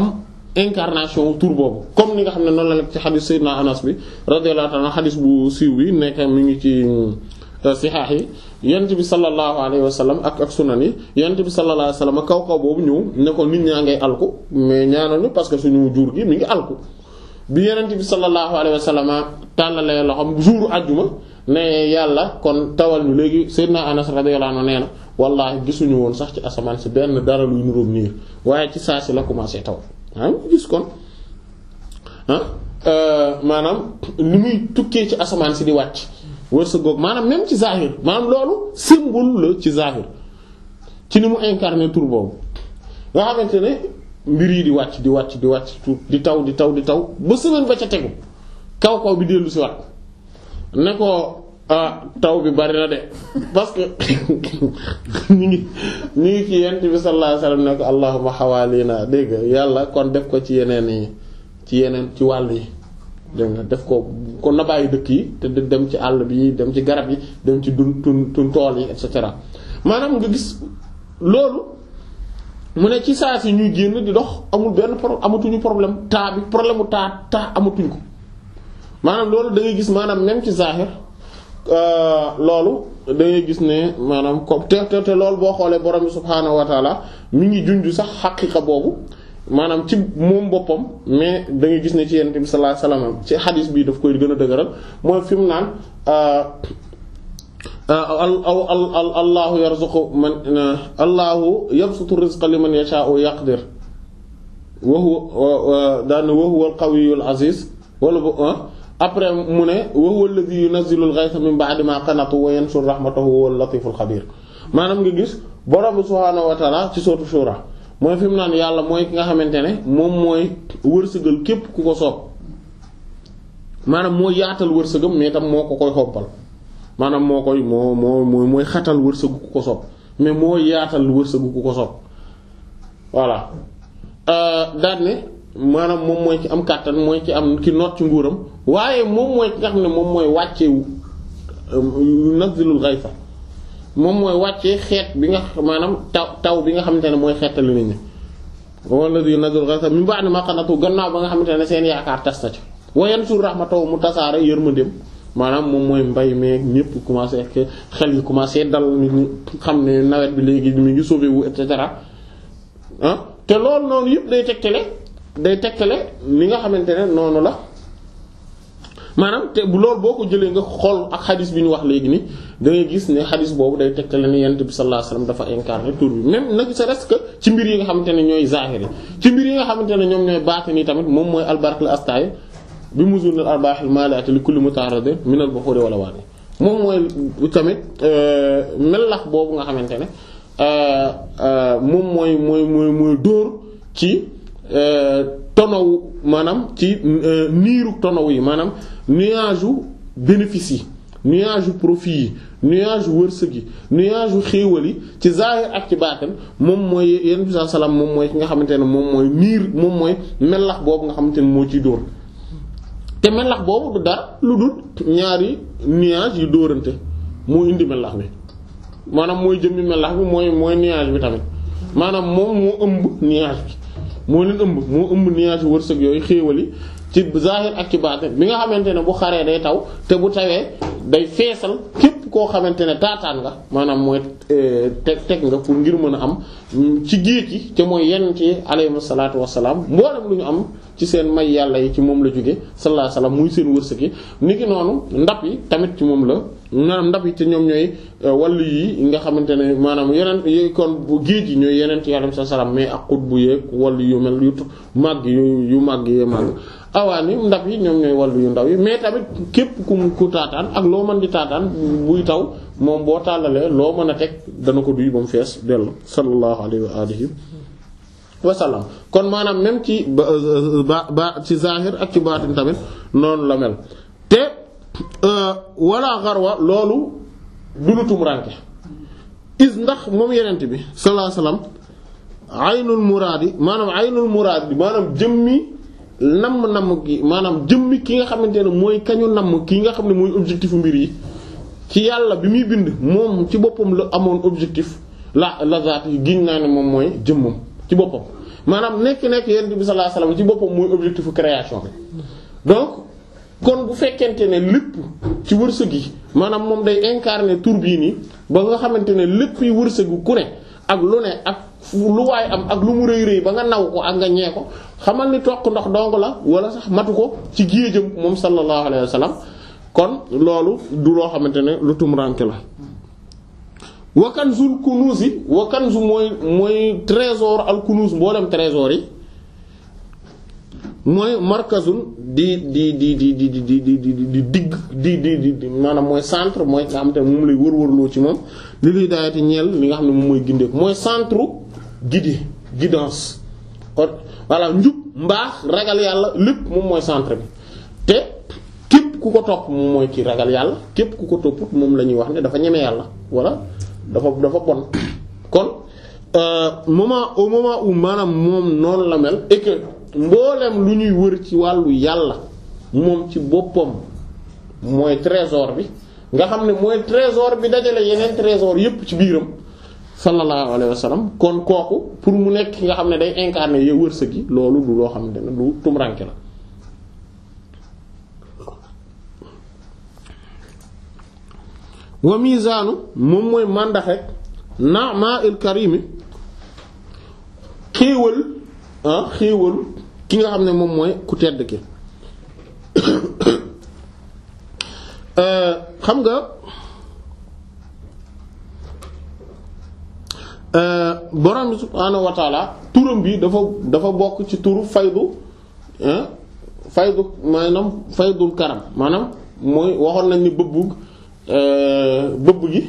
incarnation tur boobu comme ni nga xam ne noonu la nekk ci xadis Seydina Anas bi radiyallahu ta'ala xadis bu siiw bi nekk mi ngi ci sihaax yi yonent bi sallallahu alayhi wa sallam ak ak sunan yi yonent bi sallallahu alayhi wa sallam kaw kaw boobu ñëw ne ko nit ñaa ngay alku mais ñaanal ñu parce que suñu jur gi mi ngi alku bi yonent bi sallallahu alayhi wa sallam tàllalee loxoom jouru àjjuma ne yàlla kon tawal ñu léegi Seydina Anas radiyallahu anhu nee na wallaahi gisuñu woon sax ci asamaan si benn dara luy niroog niir waaye ci saa si la commencé taw ah gis kon ah maanaam ni muy tukkee ci asamaan si di wàcc wërsëgoog maanaam même ci zahir maanaam loolu symbole la ci zahir ci ni mu incarné tur boobu nga xamante ne mbir yi di wàcc di wàcc di wàcc di taw di taw di taw ba semaine ba ca tegu kaw kaw bi dellu si wat ne ko ah taw bi bari na de parce que ñu ngi ñu ngi ci yent bi sallallahu alayhi wasallam ne ko allahumma hawalina dégg nga yàlla kon def ko ci yeneen yi ci yeneen ci wàll yi dégg nga def ko kon na bàyyi dëkk yi te dem ci àll bi dem ci garab yi dem ci dun tun tun tool yi et cetera maanaam nga gis loolu mu ne ci saa si ñuy génn di dox amul benn problème amatuñu problème taa bi problème mu taa taa amatuñ ko maanaam loolu da ngay gis maanaam même ci zahir loolu da ngay gis ne maanaam comme te te te loolu boo xoolee borom bi subhaanahu wa taala mi ngi junj sax xaqiqa boobu maanaam ci moom boppam mais da ngay gis ne ci yonent bi sallallahu alayhi wasallam ci xadis bi daf koy gën a dëgëral mooy fi mu naan allahu yarzuqu man allahu yabsutu rizqa liman yasha'u yaqdir wa huwa daan wa huwa al-qawiyyul aziz wala après mu ne wa huwa alladhi yunazzilu al-ghaytha min ba'di ma qanatu wa yanshuru rahmatahu wa huwa al-latiful khabir maanaam nga gis borom subhaanahu wa ta'ala ci sourate Shura mooy fi mu naan yàlla mooy ki nga xamante ne moom mooy wërsëgal képp ku ko soob maanaam moo yaatal wërsëgam mais tam moo ko koy xobbal maanaam moo koy moo moo mooy xatal wërsëgu ku ko soob mais moo yaatal wërsëgu ku ko soob voilà daal ne maanaam moom mooy ci am kàttan mooy ci am ki noot ci nguuram waaye moom mooy ki nga xam ne moom mooy wàccewu nazilul ghaytha moom mooy wàccee xeet bi nga maanaam taw taw bi nga xamante ne mooy xeetali nit ñi wala di nazilul ghaytha min ba'di ma qanatu gannaaw ba nga xamante ne seen yaakaar tas na ci wa yansur rahmatahu mu tasaare yërmandeem maanaam moom mooy mbay meeg ñëpp commencé ak xel yi commencé dal nit ñi xam ne nawet bi léegi mi ngi sauvé wu et cetera ah te loolu noonu yëpp day tegtale day tegtale li nga xamante ne noonu la maanaam te bu loolu boo ko jëlee nga xool ak xadis bi ñu wax léegi ni da ngay gis ne xadis boobu day tegtale ni yonent bi sallallahu alayhi wasallam dafa incarné tur bi même nag c'est reste que ci mbir yi nga xamante ne ñooy zahiri ci mbir yi nga xamante ne ñoom ñooy baatini tamit moom mooy albarkal astay bi muzunil arbahil malati li kulli mutaradin min al bukhuri wala waani moom mooy tamit melax boobu nga xamante ne moom mooy mooy mooy mooy dóor ci tonow maanaam ci niiru tonow yi maanaam nuage u bénéfice yi nuage u profit yi nuage u wërsëg yi nuage u xéewal yi ci zahir ak ci baatin moom mooy yenn bi salaam moom mooy ki nga xamante ne moom mooy niir moom mooy melax boobu nga xamante ne moo ciy dóor te melax boobu du dara lu dul ñaari nuage yu dóorante moo indi melax bi maanaam mooy jëmmi melax bi mooy mooy nuage bi tamit maanaam moom moo ëmb nuage bi moo leen ëmb moo ëmb nuage wërsëg yooyu xéewal yi ci zahir ak ci baatin bi nga xamante ne bu xaree day taw te bu tawee day feesal képp koo xamante ne taataan nga maanaam mooy teg teg nga pour ngir mën a am ci géej gi te mooy yenn ci alayhi salaatu wassalaam mboolem lu ñu am ci seen may yàlla yi ci moom la jóge sallallahu alayhi wasallam muy seen wërsëg yi niki noonu ndab yi tamit ci moom la maanaam ndab yi te ñoom ñooy wàllu yi nga xamante ne maanaam yeneen yi kon bu géej yi ñooy yeneen ci alayhi salaam mais ak xut bu yeeg wàllu yu mel yu màgg yu yu màgg yee màgg awaani ndab yi ñoom ñooy wàllu yu ndaw yi mais tamit képp ku ku taataan ak loo mën di taataan buy taw moom boo tàllalee loo mën a teg dana ko duy ba mu fees dellu sallallahu alayhi wa alihi wa sallam kon maanaam même ci ba ba ci zahir ak ci baatin tamit noonu la mel te wala xarwa loolu du lu tumranke is ndax moom yenent bi sallallahu alayhi wa sallam aynul muraadi maanaam aynul muraadi maanaam jëmmi namm namm gi maanaam jëmmi ki nga xamante ne mooy kañu namm ki nga xam ne mooy objectif mbir yi ci yàlla bi muy bind moom ci boppam la amoon objectif la la zaat yi giñ naa ne moom mooy jëmmam ci boppam maanaam nekk-nekk yonent bi sallallahu alayhi wasallam ci boppam mooy objectifu création bi donc kon bu fekkente ne lépp ci wërsëg yi maanaam moom day incarner tur bii nii ba nga xamante ne lépp yi wërsëgu ku ne ak lu ne ak lu waay am ak lu mu rëy rëy ba nga naw ko ak nga ñee ko xamal ni toq ndox dong la wala sax matu ko ci géejam moom sallallahu alayhi wasallam kon loolu du loo xamante ne lu tumranke la wa kanzul kunuuzi wa kanzu mooy mooy trésor al kunuuz mboolem trésor yi mooy markazun di di di di di di di di di digg di di di maanaam mooy centre mooy nga xamante ne moom lay wër-wërloo ci moom li liy daayati ñeel li nga xam ne moom mooy gindeeku mooy centre guide guidance voilà njub mbaax ragal yàlla lépp moom mooy centre bi te képp ku ko topp moom mooy ci ragal yàlla képp ku ko topput moom la ñuy wax ne dafa ñeme yàlla wala dafa dafa bon kon moment au moment où maanaam moom noonu la mel et que mboolem lu ñuy wër ci wàllu yàlla moom ci boppam mooy trésor bi nga xam ne mooy trésor bi dajale yeneen trésor yépp ci biiram sallallahu alayhi wa sallam kon kooku pour mu nekk ki nga xam ne day incarner yow wërsëg yi loolu du loo xam ne du tumranke la wa mizaanu moom mooy màndax rek na'ma il karimi xéewal ah xéewal ki nga xam ne moom mooy ku tedd ki xam nga borom bi subhaanahu wa taala turam bi dafa dafa bokk ci turu faydu faydu maanaam faydul karam maanaam mooy waxoon nañ ni bëbbug bëbb gi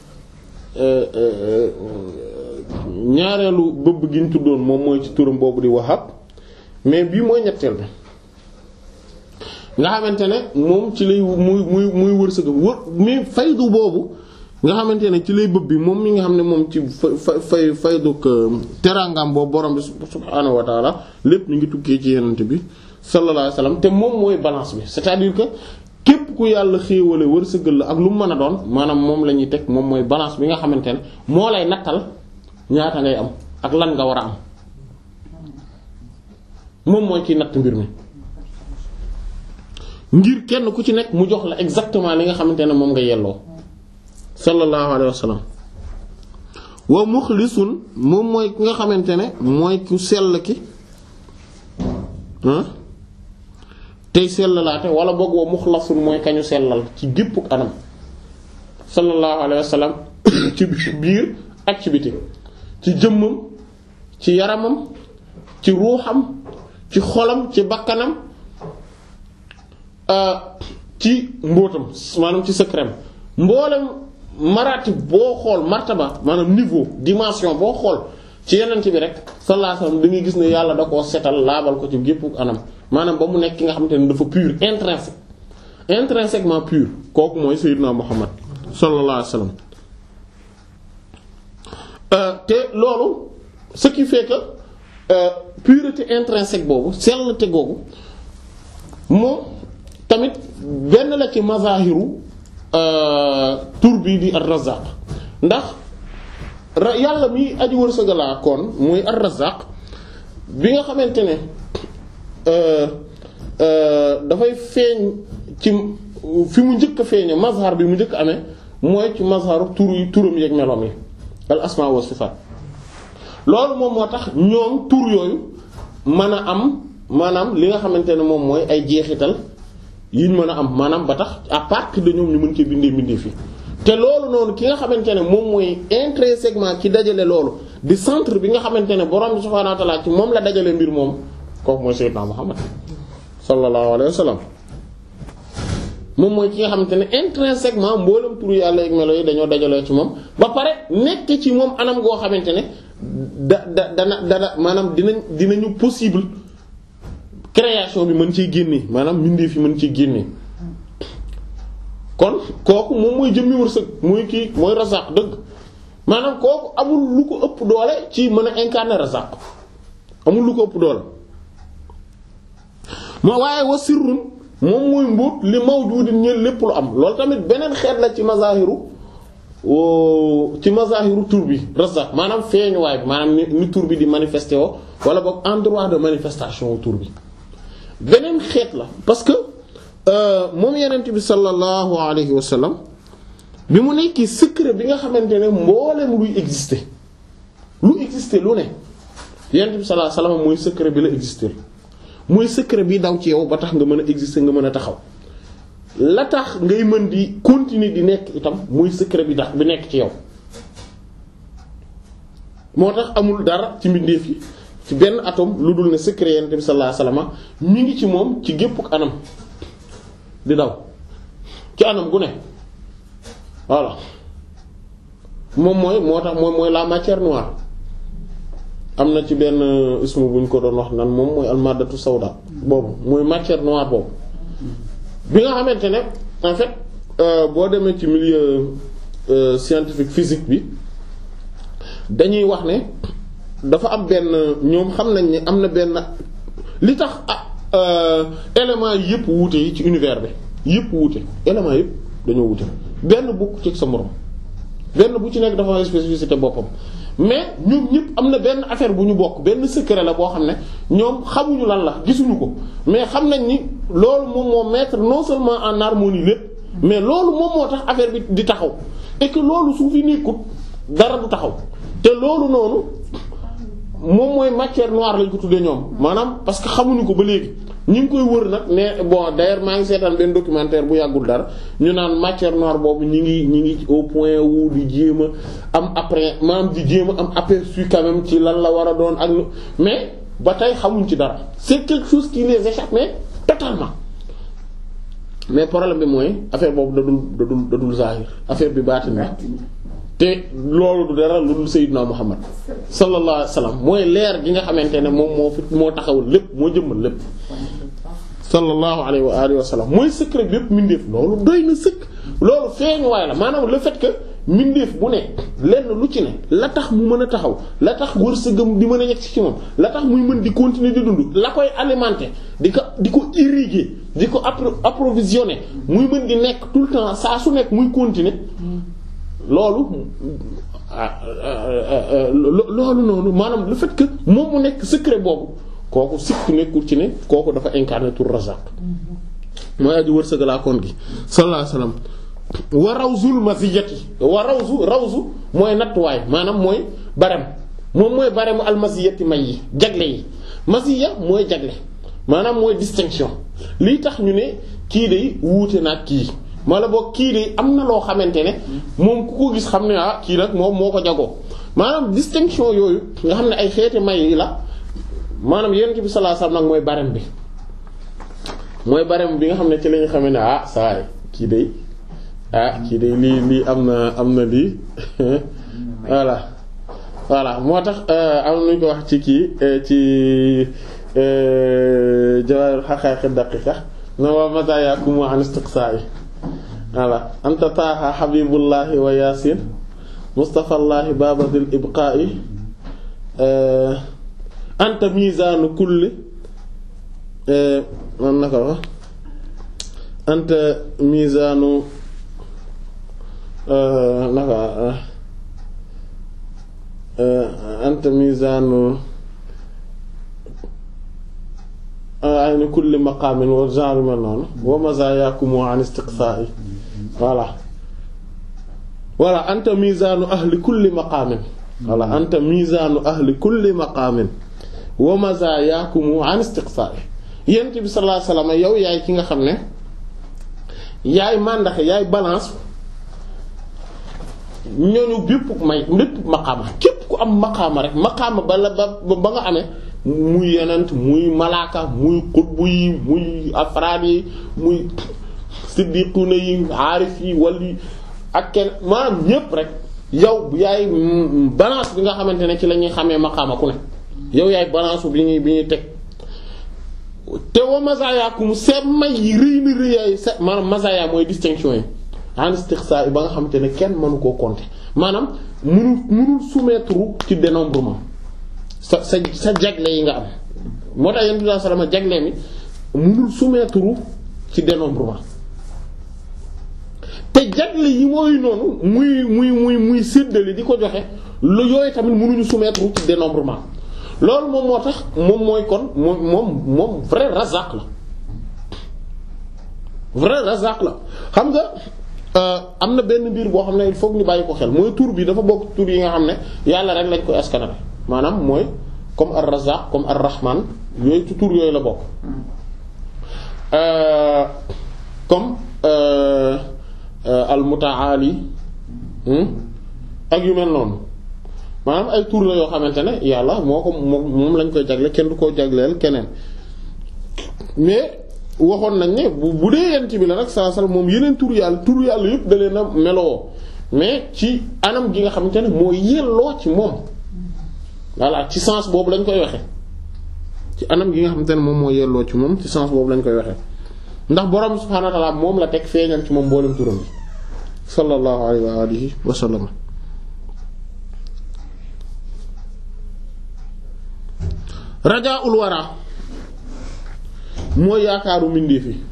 ñaareelu bëbb gi ñu tuddoon moom mooy ci turam boobu di Wahhab mais bii mooy ñetteel bi nga xamante ne moom ci lay muy muy muy wërsëg wër mais faydu boobu nga xamante ne ci lay bëbb bi moom mi nga xam ne moom ci fay fay faydu teraangam boobu borom bi subhaanahu wa taala lépp ñu ngi tukkee ci yenente bi sallallahu alayhi wasallam te moom mooy balance bi c'est-à-dire que képp ku yàlla xéewale wërsëgal la ak lu mu mën a doon maanaam moom la ñuy teg moom mooy balance bi nga xamante ne moo lay nattal ñaata ngay am ak lan nga war a am moom mooy ciy natt mbir mi ngir kenn ku ci nekk mu jox la exactement li nga xamante ne moom nga yelloo sallallahu alayhi wa sallam wa muxlisun moom mooy ki nga xamante ne mooy ku sell ki tey sellalaate wala boog wa muxlasun mooy kañu sellal ci gépp anam sallallahu alayhi wa sallam ci biir ak ci biti ci jëmmam ci yaramam ci ruuxam ci xolam ci bakkanam ci mbóotam maanaam ci secret mboolem maratib boo xool martaba maanaam niveau dimension boo xool ci yenent bi rek sallallahu alayhi wasallam da ngay gis ne yàlla da koo setal laabal ko ci gépp anam maanaam ba mu nekk ki nga xamante ne dafa pur intrinsèque intrinsèquement pur kooku mooy sayyidina Muhammad sallallahu alayhi wasallam te loolu ce qui fait que pureté intrinsèque boobu sellte googu moom tamit benn la ci mazahiru tur bii di ar-Razzaq ndax yàlla mi aji wërsëgalaa kon muy ar-Razzaq bi nga xamante ne dafay feeñ ci fi mu njëkk a feeñe mazhar bi mu njëkk amee mooy ci mazharu tur yi turam yeeg meloom yi al asma wa sifat loolu moom moo tax ñoom tur yooyu mën a am maanaam li nga xamante ne moom mooy ay jeexital yiñ mën a am maanaam ba tax à partir de ñoom ñu mën cee bindee bindee fi te loolu noonu ki nga xamante ne moom mooy intrinsèquement ci dajale loolu di centre bi nga xamante ne borom subhaanahu wa ta'aala ci moom la dajale mbir moom kooku mooy sayyidna Muhammad sallallahu alayhi wa sallam moom mooy ki nga xamante ne intrinsèquement mboolem turu yàlla ak melo yi dañoo dajaloo ci moom ba pare nekk ci moom anam goo xamante ne da da dana dana maanaam dinañ dinañu possible création bi mën ciy génnee maanaam mbindeef fi mën ciy génnee kon kooku moom mooy jëmmi wërsëg mooy kii mooy razaq dëgg maanaam kooku amul lu ko ëpp doole ci mën a incarner razaq amul lu ko ëpp doole moo waaye wa sirrun moom mooy mbóot li mawjudin ñeel lépp lu am loolu tamit beneen xeet la ci mazahiru ci mazahiru tur bi Razzaq maanaam feeñuwaay bi maanaam ni, ni tur bi di manifesté woo wala boog endroit de manifestation tur bi beneen xeet la parce que euh, moom yenent bi sallallahu alayhi wa sallam bi mu nekki secret bi nga xamante ne mboolem luy exister lu exister lu ne yenent bi sallallahu alayhi wa sallam mooy secret bi la exister mooy secret bi daw ci yow ba tax nga mën a exister nga mën a taxaw la tax ngay mën di continuer di nekk itam muy secret bi tax bi nekk ci yow moo tax amul dara ci mbindeef yi ci benn atome lu dul ne secret yonent bi sallallahu alayhi wasallam mi ngi ci moom ci gépp anam di daw ci anam gu ne voilà moom mooy moo tax moom mooy la matière noire am na ci benn ismu bu ñu ko doon wax nan moom mooy almadatu sawda boobu mooy matière noire boobu bi nga xamante ne en fait euh, boo demee ci milieu euh, scientifique physique bi dañuy wax ne dafa am benn ñoom xam nañ ne am na benn li tax ah éléments yëpp wuute yi ci univers bi yëpp wuute éléments yëpp dañoo wuute benn bokk ci sa moroom benn bu ci nekk dafa am spécificité boppam mais ñoom ñëpp am na benn affaire bu ñu bokk benn secret la boo xam ne ñoom xamuñu lan la gisuñu ko mais xam nañ ni loolu moom moo mettre non seulement en harmonie lépp mais loolu moom moo tax affaire bi di taxaw et que loolu su fi nekkut dara du taxaw te loolu noonu moom mooy matière noire lañ ko tuddee ñoom maanaam parce que xamuñu ko ba léegi ñu ngi koy wër nag ne bon d'ailleurs maa ngi seetaan benn documentaire bu yàggul dara ñu naan matière noire boobu ñi ngi ñi ngi au point wu di jéem a am après maanaam di jéem a am aperçu quand même ci lan la war a doon ak mais ba tey xamuñ ci dara c'est quelque chose qui les échappe mais totalement mais problème bi mooy affaire boobu dadul dadul dadul zahir affaire bi baatin la te loolu du dara lu dul Sayyidina Muhammad sallallahu alayhi wa sallam mooy leer gi nga xamante ne moom moo fi moo taxawal lépp moo jëmmal lépp sallallahu alayhi wa alihi wa sallam mooy secret bi yépp mindeef loolu doy na sëkk loolu feeñu waay la maanaam le fait que mindeef bu ne lenn lu ci ne la tax mu mën a taxaw la tax wërsëgam di mën a yegg ci moom la tax muy mën di continuer di dund la koy alimenter di ko di ko irriguer di ko appro approvisionner muy mën di nekk tout le temps saa su nekk muy continuer loolu loolu noonu maanaam le fait que moom mu nekk secret boobu kooku sikk nekkul ci ne kooku dafa incarner tur Razzaq mooy aji wërsëgalaa koon gi sallallahu alayhi wasallam wa rawzul maziyati wa rawzu rawzu mooy nattuwaay maanaam mooy barem moom mooy baremu al maziyati may yi jagle yi maziya mooy jagle maanaam mooy distinction lii tax ñu ne kii day wuute na ak kii mala boog kii de am na loo xamante ne moom ku ko gis xam ne ah kii nag moom moo ko jagoo maanaam distinction yooyu nga xam ne ay xeeti may yi la maanaam Yonent bi sallallahu alayhi wasallam nag mooy barème bi mooy barème bi nga xam ne ci la ñu xamee ne ah saa kii de ah kii de lii lii am na am na lii voilà voilà moo tax am nañu ko wax ci kii ci Jawaahirul Haqaa'iq Daqiiqa na wa mazaayakum an istiqsaa'i voilà anta taaha habibullahi wa yasin mustafallahi babadil ibqa'i anta mizanu kulli man naka wax anta mizanu naka anta mizanu ayni kulli maqamin wa genre mel noonu wa mazaayakum an istiqsaa'i voilà voilà anta mizaanu ahli kulli maqaamin voilà anta mizaanu ahli kulli maqaamin wa mazaayakum an istiqsaa'i Yonent bi sallallahu alayhi wasallam yow yaay ki nga xam ne yaay màndaxe yaay balance ñooñu bépp may bépp maqaama képp ku am maqaama rek maqaama ba la ba ba nga amee muy yenent muy malaaka muy xutbu yi muy afraad yi muy siddiquna yi aarif yi wali ak kenn maanaam ñépp rek yow yaay balance bi nga xamante ne ci la ñuy xamee maqaama ku ne yow yaay balance bi ñuy bi ñuy teg te wa mazaayakum seen may yi rëy na rëyaay sa maanaam mazaaya mooy distinction yi en istiqsa ba nga xamante ne kenn mënu koo compter maanaam mënul mënul soumettre ci dénombrement sa sa sa jagle yi nga am moo tax Yonent bi sallallahu alayhi wasallam jagle mi mënul soumettre ci dénombrement te jagle yi mooy noonu muy muy muy muy séddale di ko joxe lu yooyu tamit mënuñu soumettre ci dénombrement loolu moom moo tax moom mooy kon moom moom moom vrai razaq la vrai razaq la xam nga am na benn mbir boo xam ne il faut ñu bàyyi ko xel mooy tur bi dafa bokk tur yi nga xam ne yàlla rek lañ koy askanale maanaam mooy comme ar-Razzaq comme ar-Rahman yooyu ci tur yooyu la bokk comme al-Muta'ali ak yu mel noonu maanaam ay tur la yoo xamante ne yàlla moo ko moom lañ koy jagle kenn du koo jagleel keneen mais waxoon nañ ne bu bu dee yent bi la nag saa sal moom yeneen tur yàlla tur yàlla yëpp da leen a meloo mais ci anam gi nga xamante ne moo yelloo ci moom voilà ci sens boobu lañ koy waxe ci anam gi nga xamante ne moom moo yelloo ci moom ci sens boobu lañ koy waxe ndax borom subhaanahu wa ta'ala moom la teg feeñal ci moom mboolem turam bi sallallahu alayhi wa alihi wa sallam rajaa'ul wara mooy yaakaaru mbindeef yi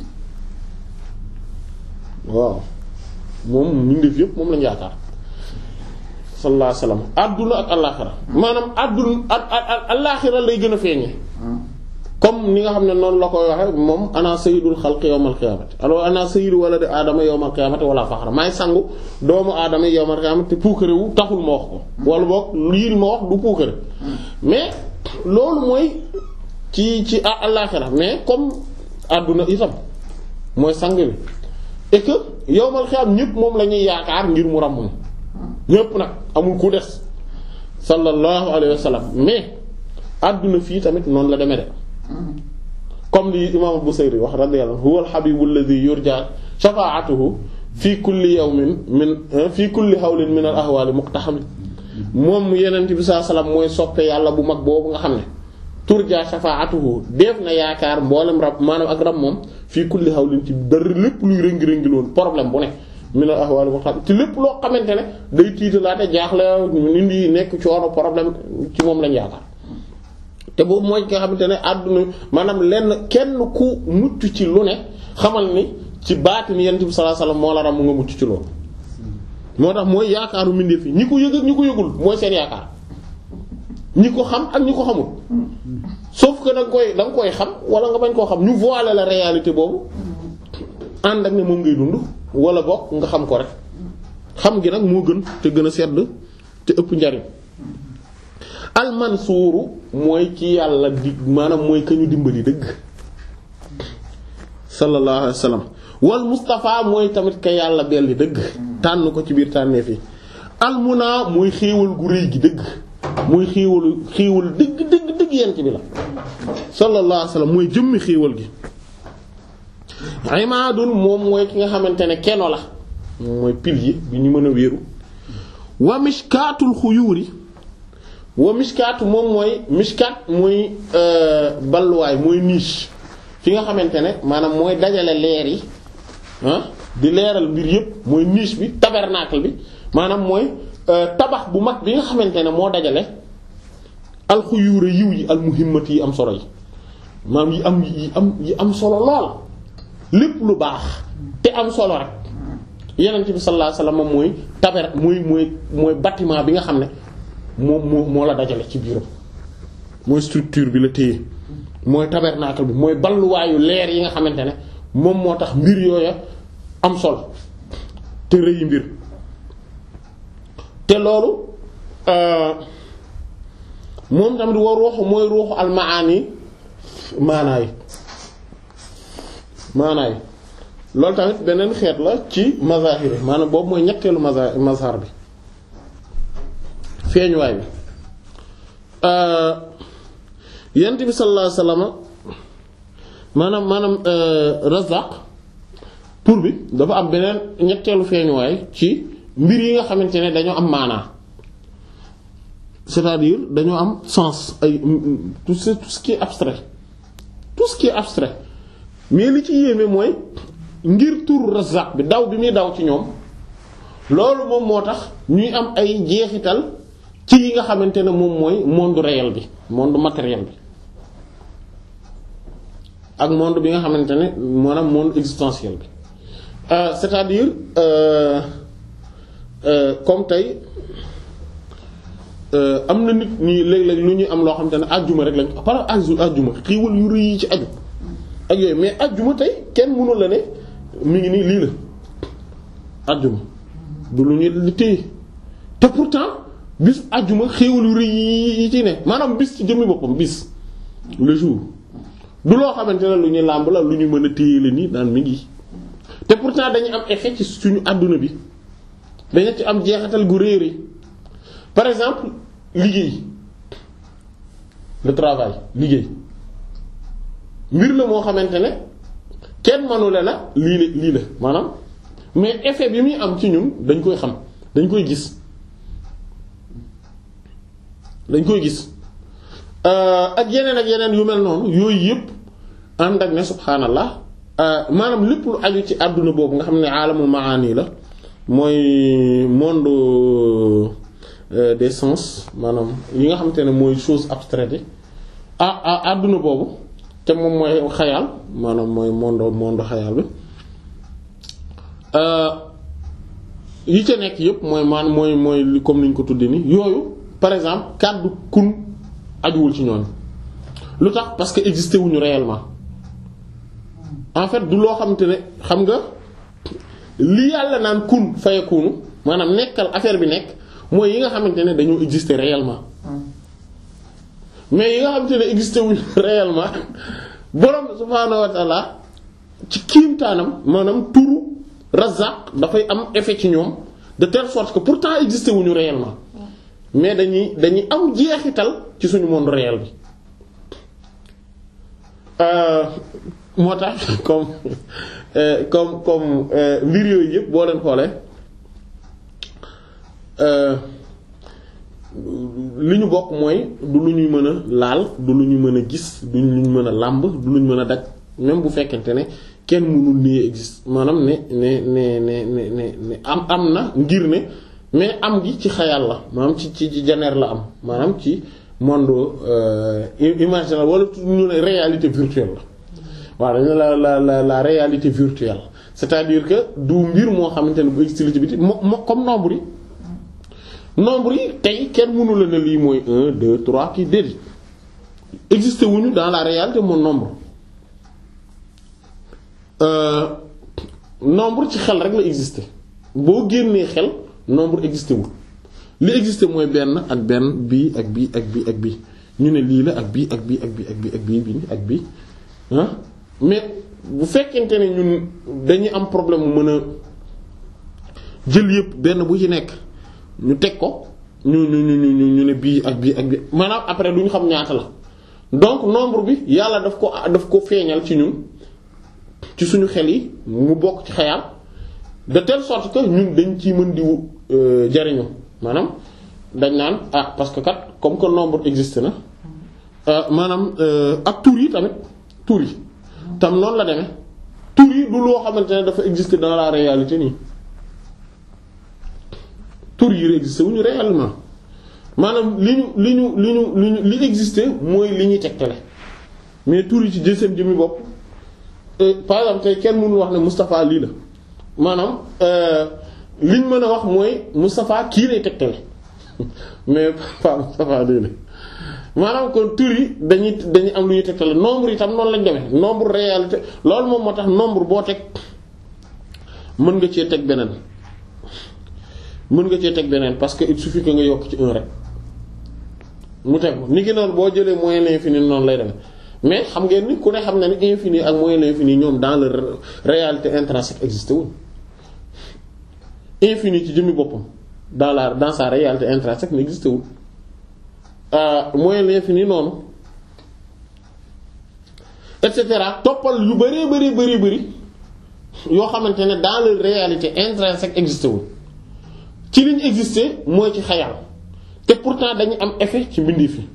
waaw moom mbindeef yépp moom lañu yaakaar sallallahu alayhi wasallam adduna ak allaaxira maanaam adduna allaaxira lay gën a feeñe comme ni nga xam ne noonu la koy waxe moom ana sayyidul xalqi yawmal qiyaamati alors ana sayyidu waladi aadama yawmal qiyaamati wala faxra maay sangu doomu aadama yawmal qiyaamati te puukare wu taxul ma wax ko wala boog lii ma wax du puukare mais loolu mooy ci ci àllaxira mais comme àdduna itam mooy sang bi et que yawmal xiyaam ñëpp moom la ñuy yaakaar ngir mu ràmm ñëpp nag amul ku des sallallahu alayhi wa sallam mais àdduna fii tamit noonu la demee de comme li imaam Busayri wax radiyallahu anhu huwa al-habibu alladhi yurja shafa'atuhu fi kulli yawmin min fi kulli hawlin min al-ahwali muqtaham moom yeneen bi sallallahu alayhi wa sallam mooy soppe yàlla bu mag boobu nga xam ne turja shafaatuhu def na yaakaar mboolem rab maanaam ak rab moom fii kulli hawlin ci dara lépp luy rëngi-rëngi loolu problème bu ne mina ahwaal moo xam ci lépp loo xamante ne day tiitalaate jaaxle nit ñi nekk coono problème ci moom lañ yaakaar te boobu mooy nga xamante ne àdduna maanaam lenn kenn ku mucc ci lu ne xamal ni ci baatin Yonent bi sallallahu alayhi wasallam moo la ram mu nga mucc ci loolu moo tax mooy yaakaaru mbindeef yi ñi ko yëg ak ñi ko yëgul mooy seen yaakaar ñi ko xam ak ñi ko xamul sauf que da nga koy da nga koy xam wala nga bañ koo xam ñu voiler la réalité boobu ànd ak ne moom ngay dund wala bokk nga xam ko rek xam gi nag moo gën te gën a sedd te ëpp njariñ almansuuru mooy ci yàlla di maanaam mooy ka ñu dimbali dëgg sallallahu alayhi wa sallam wal Mustafa mooy tamit ka yàlla belli dëgg tànn ko ci biir tànneef yi almuna mooy xéewal gu rëy gi dëgg mooy xéewalu xéewal dëgg dëgg dëgg yent bi la sallallahu alayhi wa sallam mooy jëmmi xéewal gi imaadun moom mooy ki nga xamante ne keno la mooy pilier bi ñu mën a wéeru wa mishkaatul xuyuuri wa mishkaatu moom mooy mishkaat mooy balluwaay mooy niche fi nga xamante ne maanaam mooy dajale leer yi ah di leeral mbir yépp mooy niche bi tabernacle bi maanaam mooy tabax bu mag bi nga xamante ne moo dajale alxuyuura yiw yi almuhimmat yi am solo yi maanaam yi am yi am yi am solo lool lépp lu baax te am solo rek Yonent bi sallallahu alayhi wasallam mooy taber mooy mooy mooy bâtiment bi nga xam ne moom moo moo la dajale ci biiram mooy structure bi la téye mooy tabernacle bi mooy balluwaayu leer yi nga xamante ne moom moo tax mbir yooya am solo te rëyi mbir te loolu moom tamit war ruuxu mooy ruuxu almaani maanaay maanaay loolu tamit beneen xeet la ci mazahir maanaam boobu mooy ñetteelu maza mazhar bi feeñuwaay bi yent bi sallallahu alayhi wasallam maanaam maanaam razaq pour bi dafa am beneen ñetteelu feeñuwaay ci mbir yi nga xamante ne dañoo am maanaa c'est-à-dire dañoo am sens ay tout ce tout ce qui est abstrait tout ce qui est abstrait mais li ci yéeme mooy ngir tur razaq bi daw bi muy daw ci ñoom loolu moom moo tax ñuy am ay jeexital ci yi nga xamante ne moom mooy monde réel bi monde matériel bi ak monde bi nga xamante ne maanaam monde existentiel bi euh, c'est-à-dire euh, euh, comme tey euh, am na nit ñi léeg-léeg lu ñuy am loo xam te ne àjjuma rek lañ par àjjuma xiiwal yu rëy yi ci aju ak yooyu mais àjjuma tey kenn mënul la ne mi ngi nii lii la àjjuma du lu ñuy li téye te pourtant bis àjjuma xéewal yu rëy yi ci ne maanaam bis ci jëmmi boppam bis le jour du loo xamante ne lu ñuy làmb la lu ñu mën a téye la nii daan mi ngi te pourtant dañuy am effet ci suñu àdduna bi dañu ci am jeexital gu réeri par exemple liggéey le travail liggéey mbir la moo xamante ne kenn mënu la na lii la lii la maanaam mais effet bi muy am ci ñun dañ koy xam dañ koy gis dañ koy gis ak yeneen ak yeneen yu mel noonu yooyu yëpp ànd ak ne subhaanallah maanaam lépp lu aju ci àdduna boobu nga xam ne alamul maani la mooy monde des sens maanaam yi nga xamante ne mooy chose abstraite yi ah àdduna boobu te moom mooy xayaal maanaam mooy monde monde xayaal bi yi ca nekk yëpp mooy maan mooy mooy comme ni ñu ko tuddee ni yooyu par exemple kàddu kun ajuwul ci ñooñu lu tax parce que existé wuñu réellement en fait du loo xamante ne xam nga li yàlla naan kun fayakunu maanaam nekkal affaire bi nekk mooy yi nga xamante ne dañoo exister réellement mais yi nga xamante ne existé wuñu réellement borom subhaanahu wa ta'ala ci kiimtaanam maanaam turu Razzaq dafay am effet ci ñoom de telle sorte que pourtant existé wuñu réellement mais dañuy dañuy am jeexital ci suñu monde réel bi moo tax comme comme comme mbir yooyu yëpp boo leen xoolee li ñu bokk mooy du lu ñuy mën a laal du lu ñu mën a gis du lu ñu mën a làmb du lu ñu mën a daj même bu fekkente ne kenn mënul nee existe maanaam ne ne ne ne ne ne am am na ngir ne mais am gi ci xayal la maanaam ci ci ci janeer la am maanaam ci monde imaginaire wala ñu ne réalité virtuelle la waaw dañu la la la la réalité virtuelle c'est-à-dire que du mbir moo xamante ne bu existé ci biti mo mo comme nombre yi nombre yi tey kenn mënu la ne lii mooy un deux trois kii déedéet existé wuñu dans la réalité mon nombre euh, nombre ci xel rek la existé boo génnee xel nombre existé wul li existé mooy benn ak benn bii ak bii ak bii ak bii ñu ne lii la ak bii ak bii ak bii ak bii ak bii bii ak bii ah mais bu fekkente ne ñun dañuy am problème mu mën a jël yëpp benn bu ci nekk ñu teg ko ñu ñu ñu ñu ñu ne bii ak bii ak bii maanaam après du ñu xam ñaata la donc nombre bi yàlla daf ko daf ko feeñal ci ñun ci suñu xel yi mu bokk ci xayaal de telle sorte que ñun dañ ciy mën di jariñu maanaam dañ naan ah parce que kat comme que nombre existe na maanaam ak tur yi tamit tur yi tam noonu la demee tur yi du loo xamante ne dafa exister dans la réalité nii tur yi exister wuñu réellement maanaam li ñu li ñu li ñu li ñu li exister mooy li ñuy tegtale mais tur yi ci jësem jëmi bopp par exemple tey kenn mënul wax ne Moustapha lii la maanaam liñ mën a wax mooy Moustapha kii lay tegtale mais pas Moustapha lii la maanaam kon tur yi dañuy dañuy am lu ñuy tegtale nombre yi tam noonu lañ demee nombre réalité loolu moom moo tax nombre boo teg mën nga cee teg beneen mën nga cee teg beneen parce que il suffit que nga yokk ci un rek mu teg ni ki noonu boo jëlee moyen l'infini noonu lay demee mais xam ngeen ni ku ne xam na ni infini ak moyen l'infini ñoom dans la réalité intrinsèque existé wul infini ci jëmmi boppam dans la dans sa réalité intrinsèque n'existé wul moyen l'infini noonu et cetera toppal yu bari bari bari bari yoo xamante ne dans la réalité intrinsèque existé wul ci liñ existé mooy ci xayal te pourtant dañu am effet ci mbindeef yi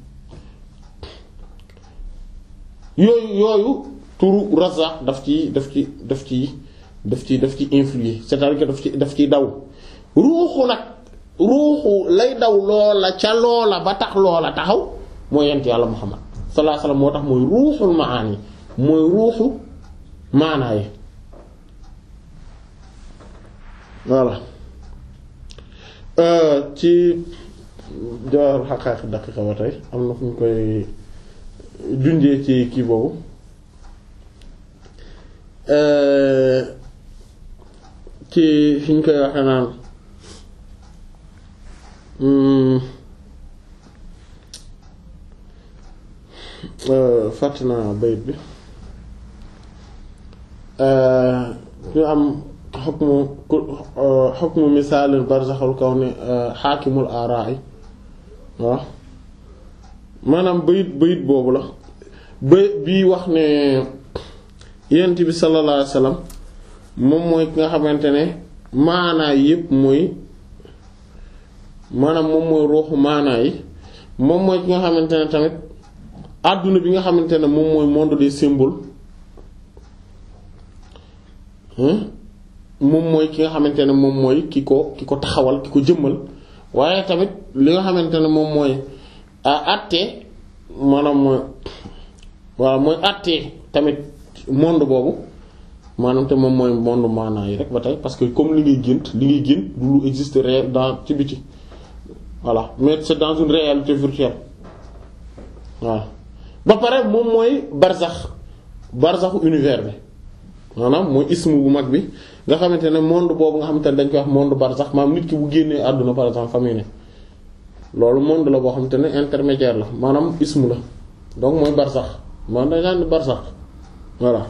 yooyu yooyu turu Razzaq daf ci daf ci daf ci daf ci daf ci influer c'est-à-dire que daf ci daf ciy daw ruuxu nag ruuxu lay daw loola ca loola ba tax loola taxaw mooy yent yàlla Muhammad sallallahu alayhi wasallam moo tax mooy ruuxul maani mooy ruuxu maanaa yi voilà ci Jawahirul Haqaa'iq daqiiqa ba tey am na fu ñu koy junjee ci kii boobu ci fi ñu koy waxee naan fàtt naa bayit bi ñu am xukmu xukmu misaalin barzaxul kawni xaakimul aaraay waaw maanaam bayit bayit boobu la bayit bii wax ne yonent bi sallallahu alayhi wasallam moom mooy ki nga xamante ne maanaa yépp mooy maanaam moom mooy ruuxu maanaa yi moom mooy ki nga xamante ne tamit àdduna bi nga xamante ne moom mooy monde des symboles moom mooy ki nga xamante ne moom mooy ki ko ki ko taxawal ki ko jëmmal waaye tamit li nga xamante ne moom mooy àtte maanaam mooy voilà mooy àtte tamit monde boobu maanaam te moom mooy monde maanaa yi rek ba tey parce que comme li ngay gént li ngay gént du lu existe réel dans ci biti voilà mais c'est dans une réalité virtuelle waaw ba pare moom mooy barzax barzaxu univers bi maanaam mooy ismu bu mag bi nga xamante ne monde boobu nga xamante ne dañ koy wax monde barzax maanaam nit ki bu génnee àdduna par exemple famille ne loolu monde la boo xamante ne intermédiaire la maanaam ismu la donc mooy barzax maanaam dañ naan barzax voilà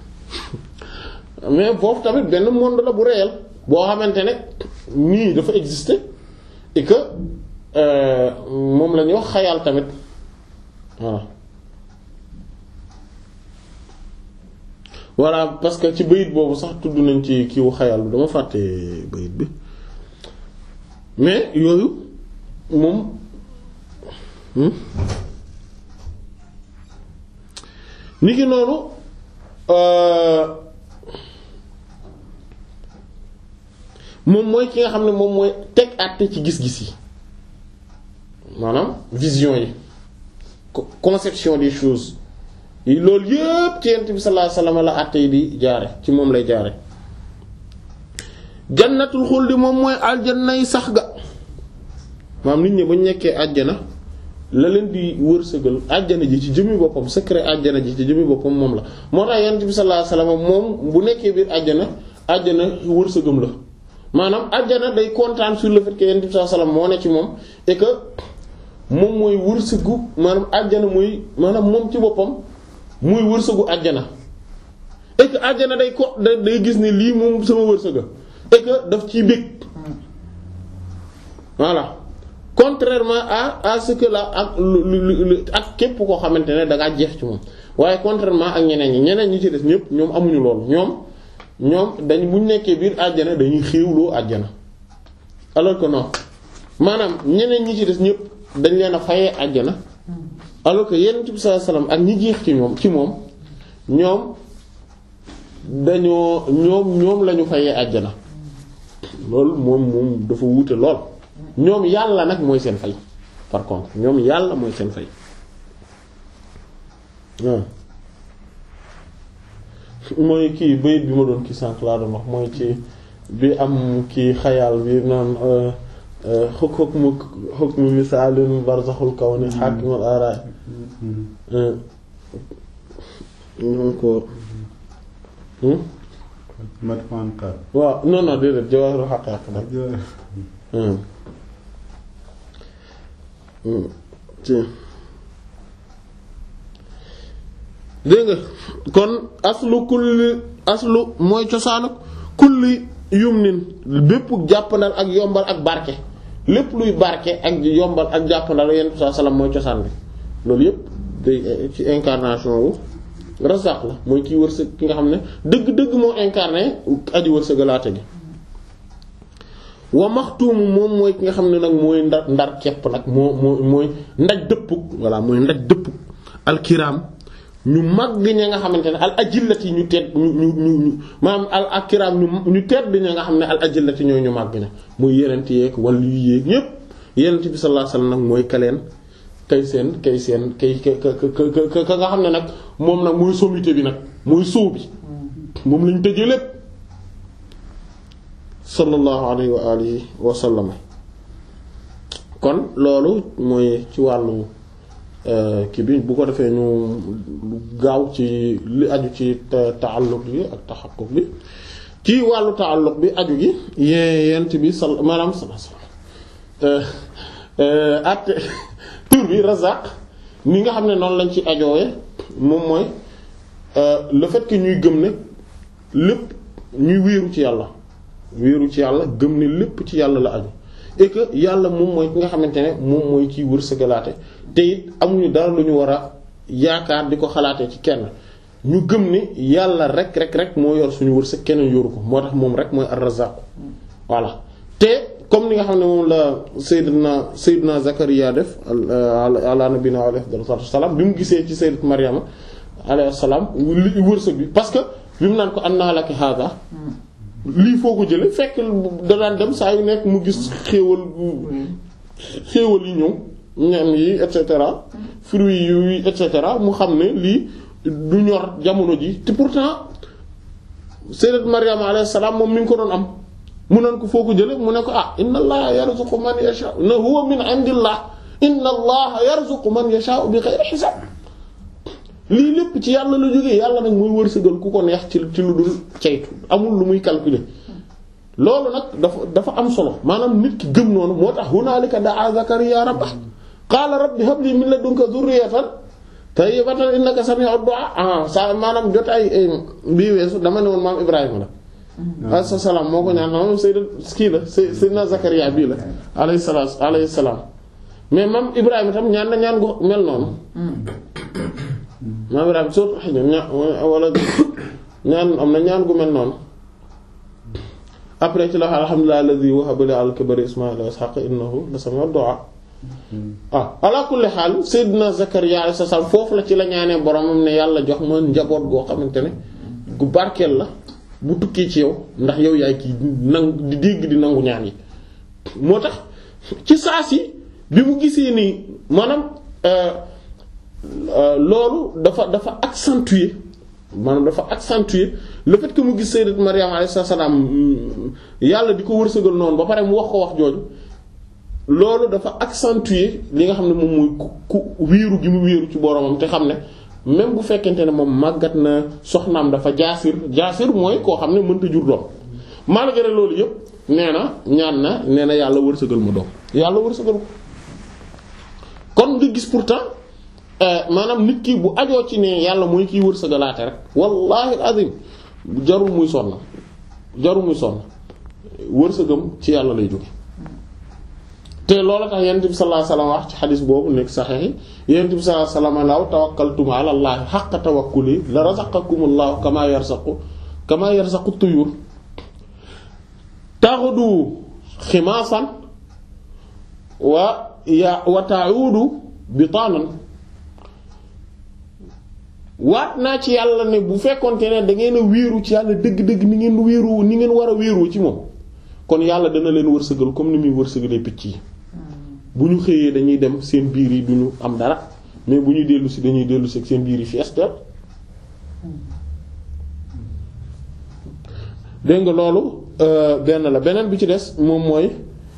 mais foofu tamit benn monde la bu réel boo xamante ne nii dafa exister et que moom la ñuy wax xayaal tamit voilà voilà parce que ci bayit boobu sax tudd nañ ci kiiwu xayal bi dama fàtte bayit bi mais yooyu moom ni ki noonu moom mooy ki nga xam ne moom mooy teg àtte ci gis-gis yi maanaam vision yi conception des choses loolu yëpp ci yonent bi sallallahu alayhi wasallam la àtte yi di jaare ci moom lay jaare jannatul xuldi moom mooy aljanna yi sax ga maanaam nit ñi ba ñu nekkee àjjana la leen di wërsëgal àjjana ji ci jëmmi boppam secret àjjana ji ci jëmmi boppam moom la moo tax yonent bi sallallahu alayhi wasallam moom bu nekkee biir àjjana àjjana wërsëgam la maanaam àjjana day kontaan sur le fait que yonent bi sallallahu alayhi wasallam moo ne ci moom et que moom mooy wërsëgu maanaam àjjana muy maanaam moom ci boppam muy wërsëgu àjjana et que àjjana day ko day gis ne lii moom sama wërsëga et que daf ciy bég voilà contrairement à à ce que là ak lu ak képp koo xamante ne da ngaa jeex ci moom waaye contrairement ak ñeneen ñi ñeneen ñi ci des ñëpp ñoom amuñu loolu ñoom ñoom dañ bu ñu nekkee biir àjjana dañuy xéewloo àjjana alors que non maanaam ñeneen ñi ci des ñëpp dañ leen a fayee àjjana alors que Yonent bi sallallahu alayhi wasallam ak ñi jeex ci ñoom ci moom ñoom dañoo ñoom ñoom lañu fayee àjjana loolu moom moom dafa wuute lool ñoom yàlla nag mooy seen fay par contre ñoom yàlla mooy seen fay waaw mooy kii bayit bi ma doon kii sànq laa doon wax mooy ci bi am kii xayaal bi naan xuk xukmu xukmu misaalin barzaxul kawni xaakimul aaraay ñu ko waaw non non déedéet Jawaahirul Haqaa'iq dégg nga kon aslu kulli aslu mooy cosaanu kulli yumnin bépp jàppandal ak yombal ak barke lépp luy barke ak yombal ak jàppandal Yonent bi sallallahu alayhi wasallam mooy cosaan bi loolu yépp day ci incarnation wu Razaq la mooy kii wërsëg ki nga xam ne dëgg-dëgg moo incarné aji wërsëgalaate gi wa maxtuum moom mooy ki nga xam ne nag mooy ndar ndar kepp nag moo moo mooy ndaj dëppug voilà mooy ndaj dëppug alkiram ñu màgg ña nga xamante ne al ajillati ñu tedd ñu ñu ñu maanaam al akram ñu ñu tedd ña nga xam ne al ajillati ñooy ñu màgg ña muy yenent yeeg wala yu yéeg ñépp yenent bi sallallahu alayhi wasallam nag mooy kaleen kay seen kay seen kay ka ka ka nga xam ne nag moom nag mooy sommité bi nag mooy sóo bi moom lañ tëjee lépp sallallahu alayhi wa alihi wa sallam. kon loolu mooy ci wàllu kii bi bu ko defee ñu gaaw ci li aju ci taalluq bi ak taxaqquq bi ci wàllu taalluq bi aju gi yent bi sal maanaam at tur bi Razaq ni nga xam ne noonu lañ ci ajoowee moom mooy le fait que ñuy gëm ne lépp ñuy wéeru ci yàlla wéeru ci yàlla gëm ne lépp ci yàlla la aju et que yàlla moom mooy ki nga xamante ne moom mooy ciy wërsëgalaate te it amuñu dara lu ñu war a yaakaar di ko xalaatee ci kenn ñu gëm ni yàlla rek rek rek moo yor suñu wërsëg keneen yoru ko moo tax moom rek mooy ar-Razzaq voilà te comme ni nga xam ne moom la Seydina Seydina Zakariya def ala nabina alayhi salaam bi mu gisee ci Sayyidat Maryama alayhi salaam li wërsëg bi parce que bi mu naan ko anna laki hadha lii foo ko jële fekk da daan dem saa yu nekk mu gis xéewal xéewal yi ñëw ñam yi et cetera fruits yi et cetera mu xam ne lii du ñor jamono ji te pourtant Sayyidat Maryam alayhi salaam moom mi ngi ko doon am mu naan ko foo ko jële mu ne ko ah inna allaha yarzuqu man yasha na huwa min indillah inna allaha yarzuqu man yasha bi ghayri hisab lii lépp ci yàlla la jógee yàlla nag muy wërsëgal ku ko neex ci ci lu dul ceytu amul lu muy calculer loolu nag dafa dafa am solo maanaam nit ki gëm noonu moo tax hunaalika daa Zakariya rabbah qaala rabbi habli min ladunka dhurriyatan tayyibatan innaka sami'ud du'a ah sa maanaam jotaay bii weesu dama ne woon maam Ibrahima la alayhi salaam moo ko ñaan maam Seydina kii la Seydina Zakariya bii la alayhi salaam alayhi salaam mais maam Ibrahima tam ñaan na ñaan gu mel noonu maam Ibrahima surtout xëy na ña wala ñaan am na ñaan gu mel noonu après ci la alhamdulillahi alladhi wahaba li al-kibari isma'ila wa ishaqa innahu la sami'ud du'a ah ala kulli haal Seydina Zakariya alayhi salaam foofu la ci la ñaanee boromam ne yàlla jox ma njaboot goo xamante ne gu barkeel la bu tukkee ci yow ndax yow yaay kii nangu di dégg di nangu ñaan yi moo tax ci saa si bi mu gisee nii maanaam loolu dafa dafa accentuer maanaam dafa accentuer le fait que mu gis Sayyidat Maryam alayhi salaam yàlla di ko wërsëgal noonu ba pare mu wax ko wax jooju loolu dafa accentuer li nga xam ne moom mooy ku ku wéeru gi mu wéeru ci boromam te xam ne même bu fekkente ne moom màggat na soxnaam dafa jaasir jaasir mooy koo xam ne mënta jur doom malgré loolu yëpp nee na ñaan na nee na yàlla wërsëgal ma doom yàlla wërsëgal ko kon nga gis pourtant maanaam nit ki bu ajoo ci ne yàlla mooy kiy wërsëgalaate rek wallahi azim jarul muy sonn jarul muy sonn wërsëgam ci yàlla lay jóge te loolu tax yonent bi sallallahu alayhi wasallam wax ci xadis boobu nekk saxiix yonent bi sallallahu alayhi wasallam law tawakkaltum ala allahi haqqa tawakkuli la razaqakumullahu kama yarsaqu kama yarsaqu tuyur taghdu ximaasan wa ya wa ta'udu bitaanan waat naa ci yàlla ne bu fekkonte ne da ngeen a wéeru ci yàlla dëgg-dëgg ni ngeen wéeru ni ngeen war a wéeru ci moom kon yàlla dana leen wërsëgal comme ni muy wërsëgalee picc yi bu ñu xëyee dañuy dem seen biir yi duñu am dara mais bu ñuy dellu si dañuy dellu si ak seen biir yi fi esteel dégg nga loolu benn la beneen bi ci des moom mooy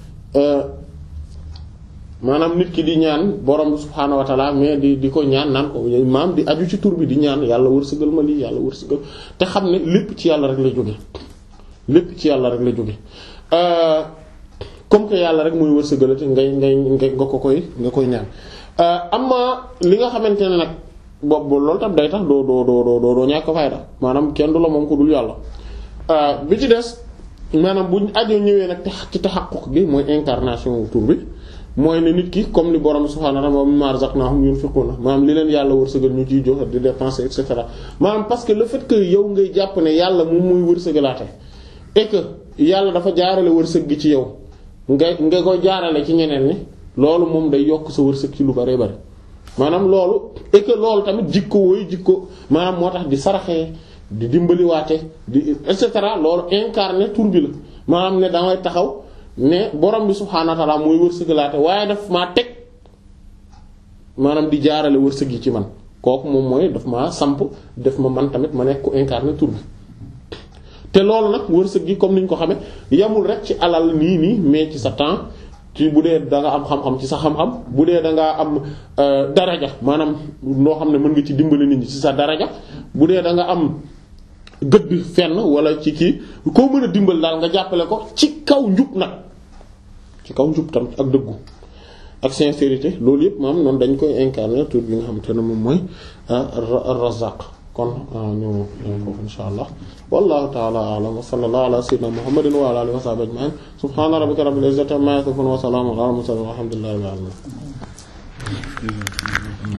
maanaam nit ki di ñaan borom subhaanahu wa ta'ala mais di di ko ñaan naan ko maam di aju ci tur bi di ñaan yàlla wërsëgal ma lii yàlla wërsëgal te xam ne lépp ci yàlla rek la jóge lépp ci yàlla rek la jóge comme que yàlla rek mooy wërsëgalate ngay ngay ngay nga ko koy nga koy ñaan amma li nga xamante ne nag boobu loolu tam day tax doo doo doo doo doo ñàkk fayda maanaam kenn du la moom ko dul yàlla bi ci des maanaam bu aju ñëwee nag ci taxaqquq gi mooy incarnation tur bi mooy ne nit ki comme li borom subhaanahu wa ta'aala wa mimmaa razaqnaahum yunfiquuna maanaam li leen yàlla wërsëgal ñu ciy joxe di dépenser et cetera maanaam parce que le fait que yow ngay jàpp ne yàlla moom mooy wërsëgalaate et que yàlla dafa jaarale wërsëg gi ci yow nga nga koy jaarale ci ñeneen ni loolu moom day yokk sa wërsëg ci lu bare bare maanaam loolu et que loolu tamit jikko wooyu jikko maanaam moo tax di saraxee di dimbaliwaate di et cetera loolu incarné tur bi la maanaam ne dangay taxaw ne borom bi subhaanahu wa ta'aala mooy wërsëgalaate waaye daf maa teg maanaam di jaarale wërsëg yi ci man kooku moom mooy daf maa samp def ma man tamit ma nekk ko incarné tur bi te loolu nag wërsëg gi comme ni ñu ko xamee yamul rek ci alal nii nii mais ci sa temps ci bu dee da nga am xam-xam ci sa xam-xam bu dee da ngaa am daraja maanaam loo xam ne mën nga ci dimbali nit ñi ci sa daraja bu dee da nga am gëdd fenn wala ci kii koo mën a dimbal daal nga jàppale ko ci kaw njub nag ci kaw njub tam ak dëggu ak sincérité loolu yëpp maam noonu dañ koy incarner tur bi nga xamante ne moom mooy ar-Razzaq kon ñu foofu insha allah wallahu ta'ala a'lam wa sallallahu ala sayyidina muhammadin wa ala alihi wa sahbihi ajma'in subhana rabbika rabbil izzati amma yasifun wa salamun ala al mursalin walhamdulillahi rabbil alamin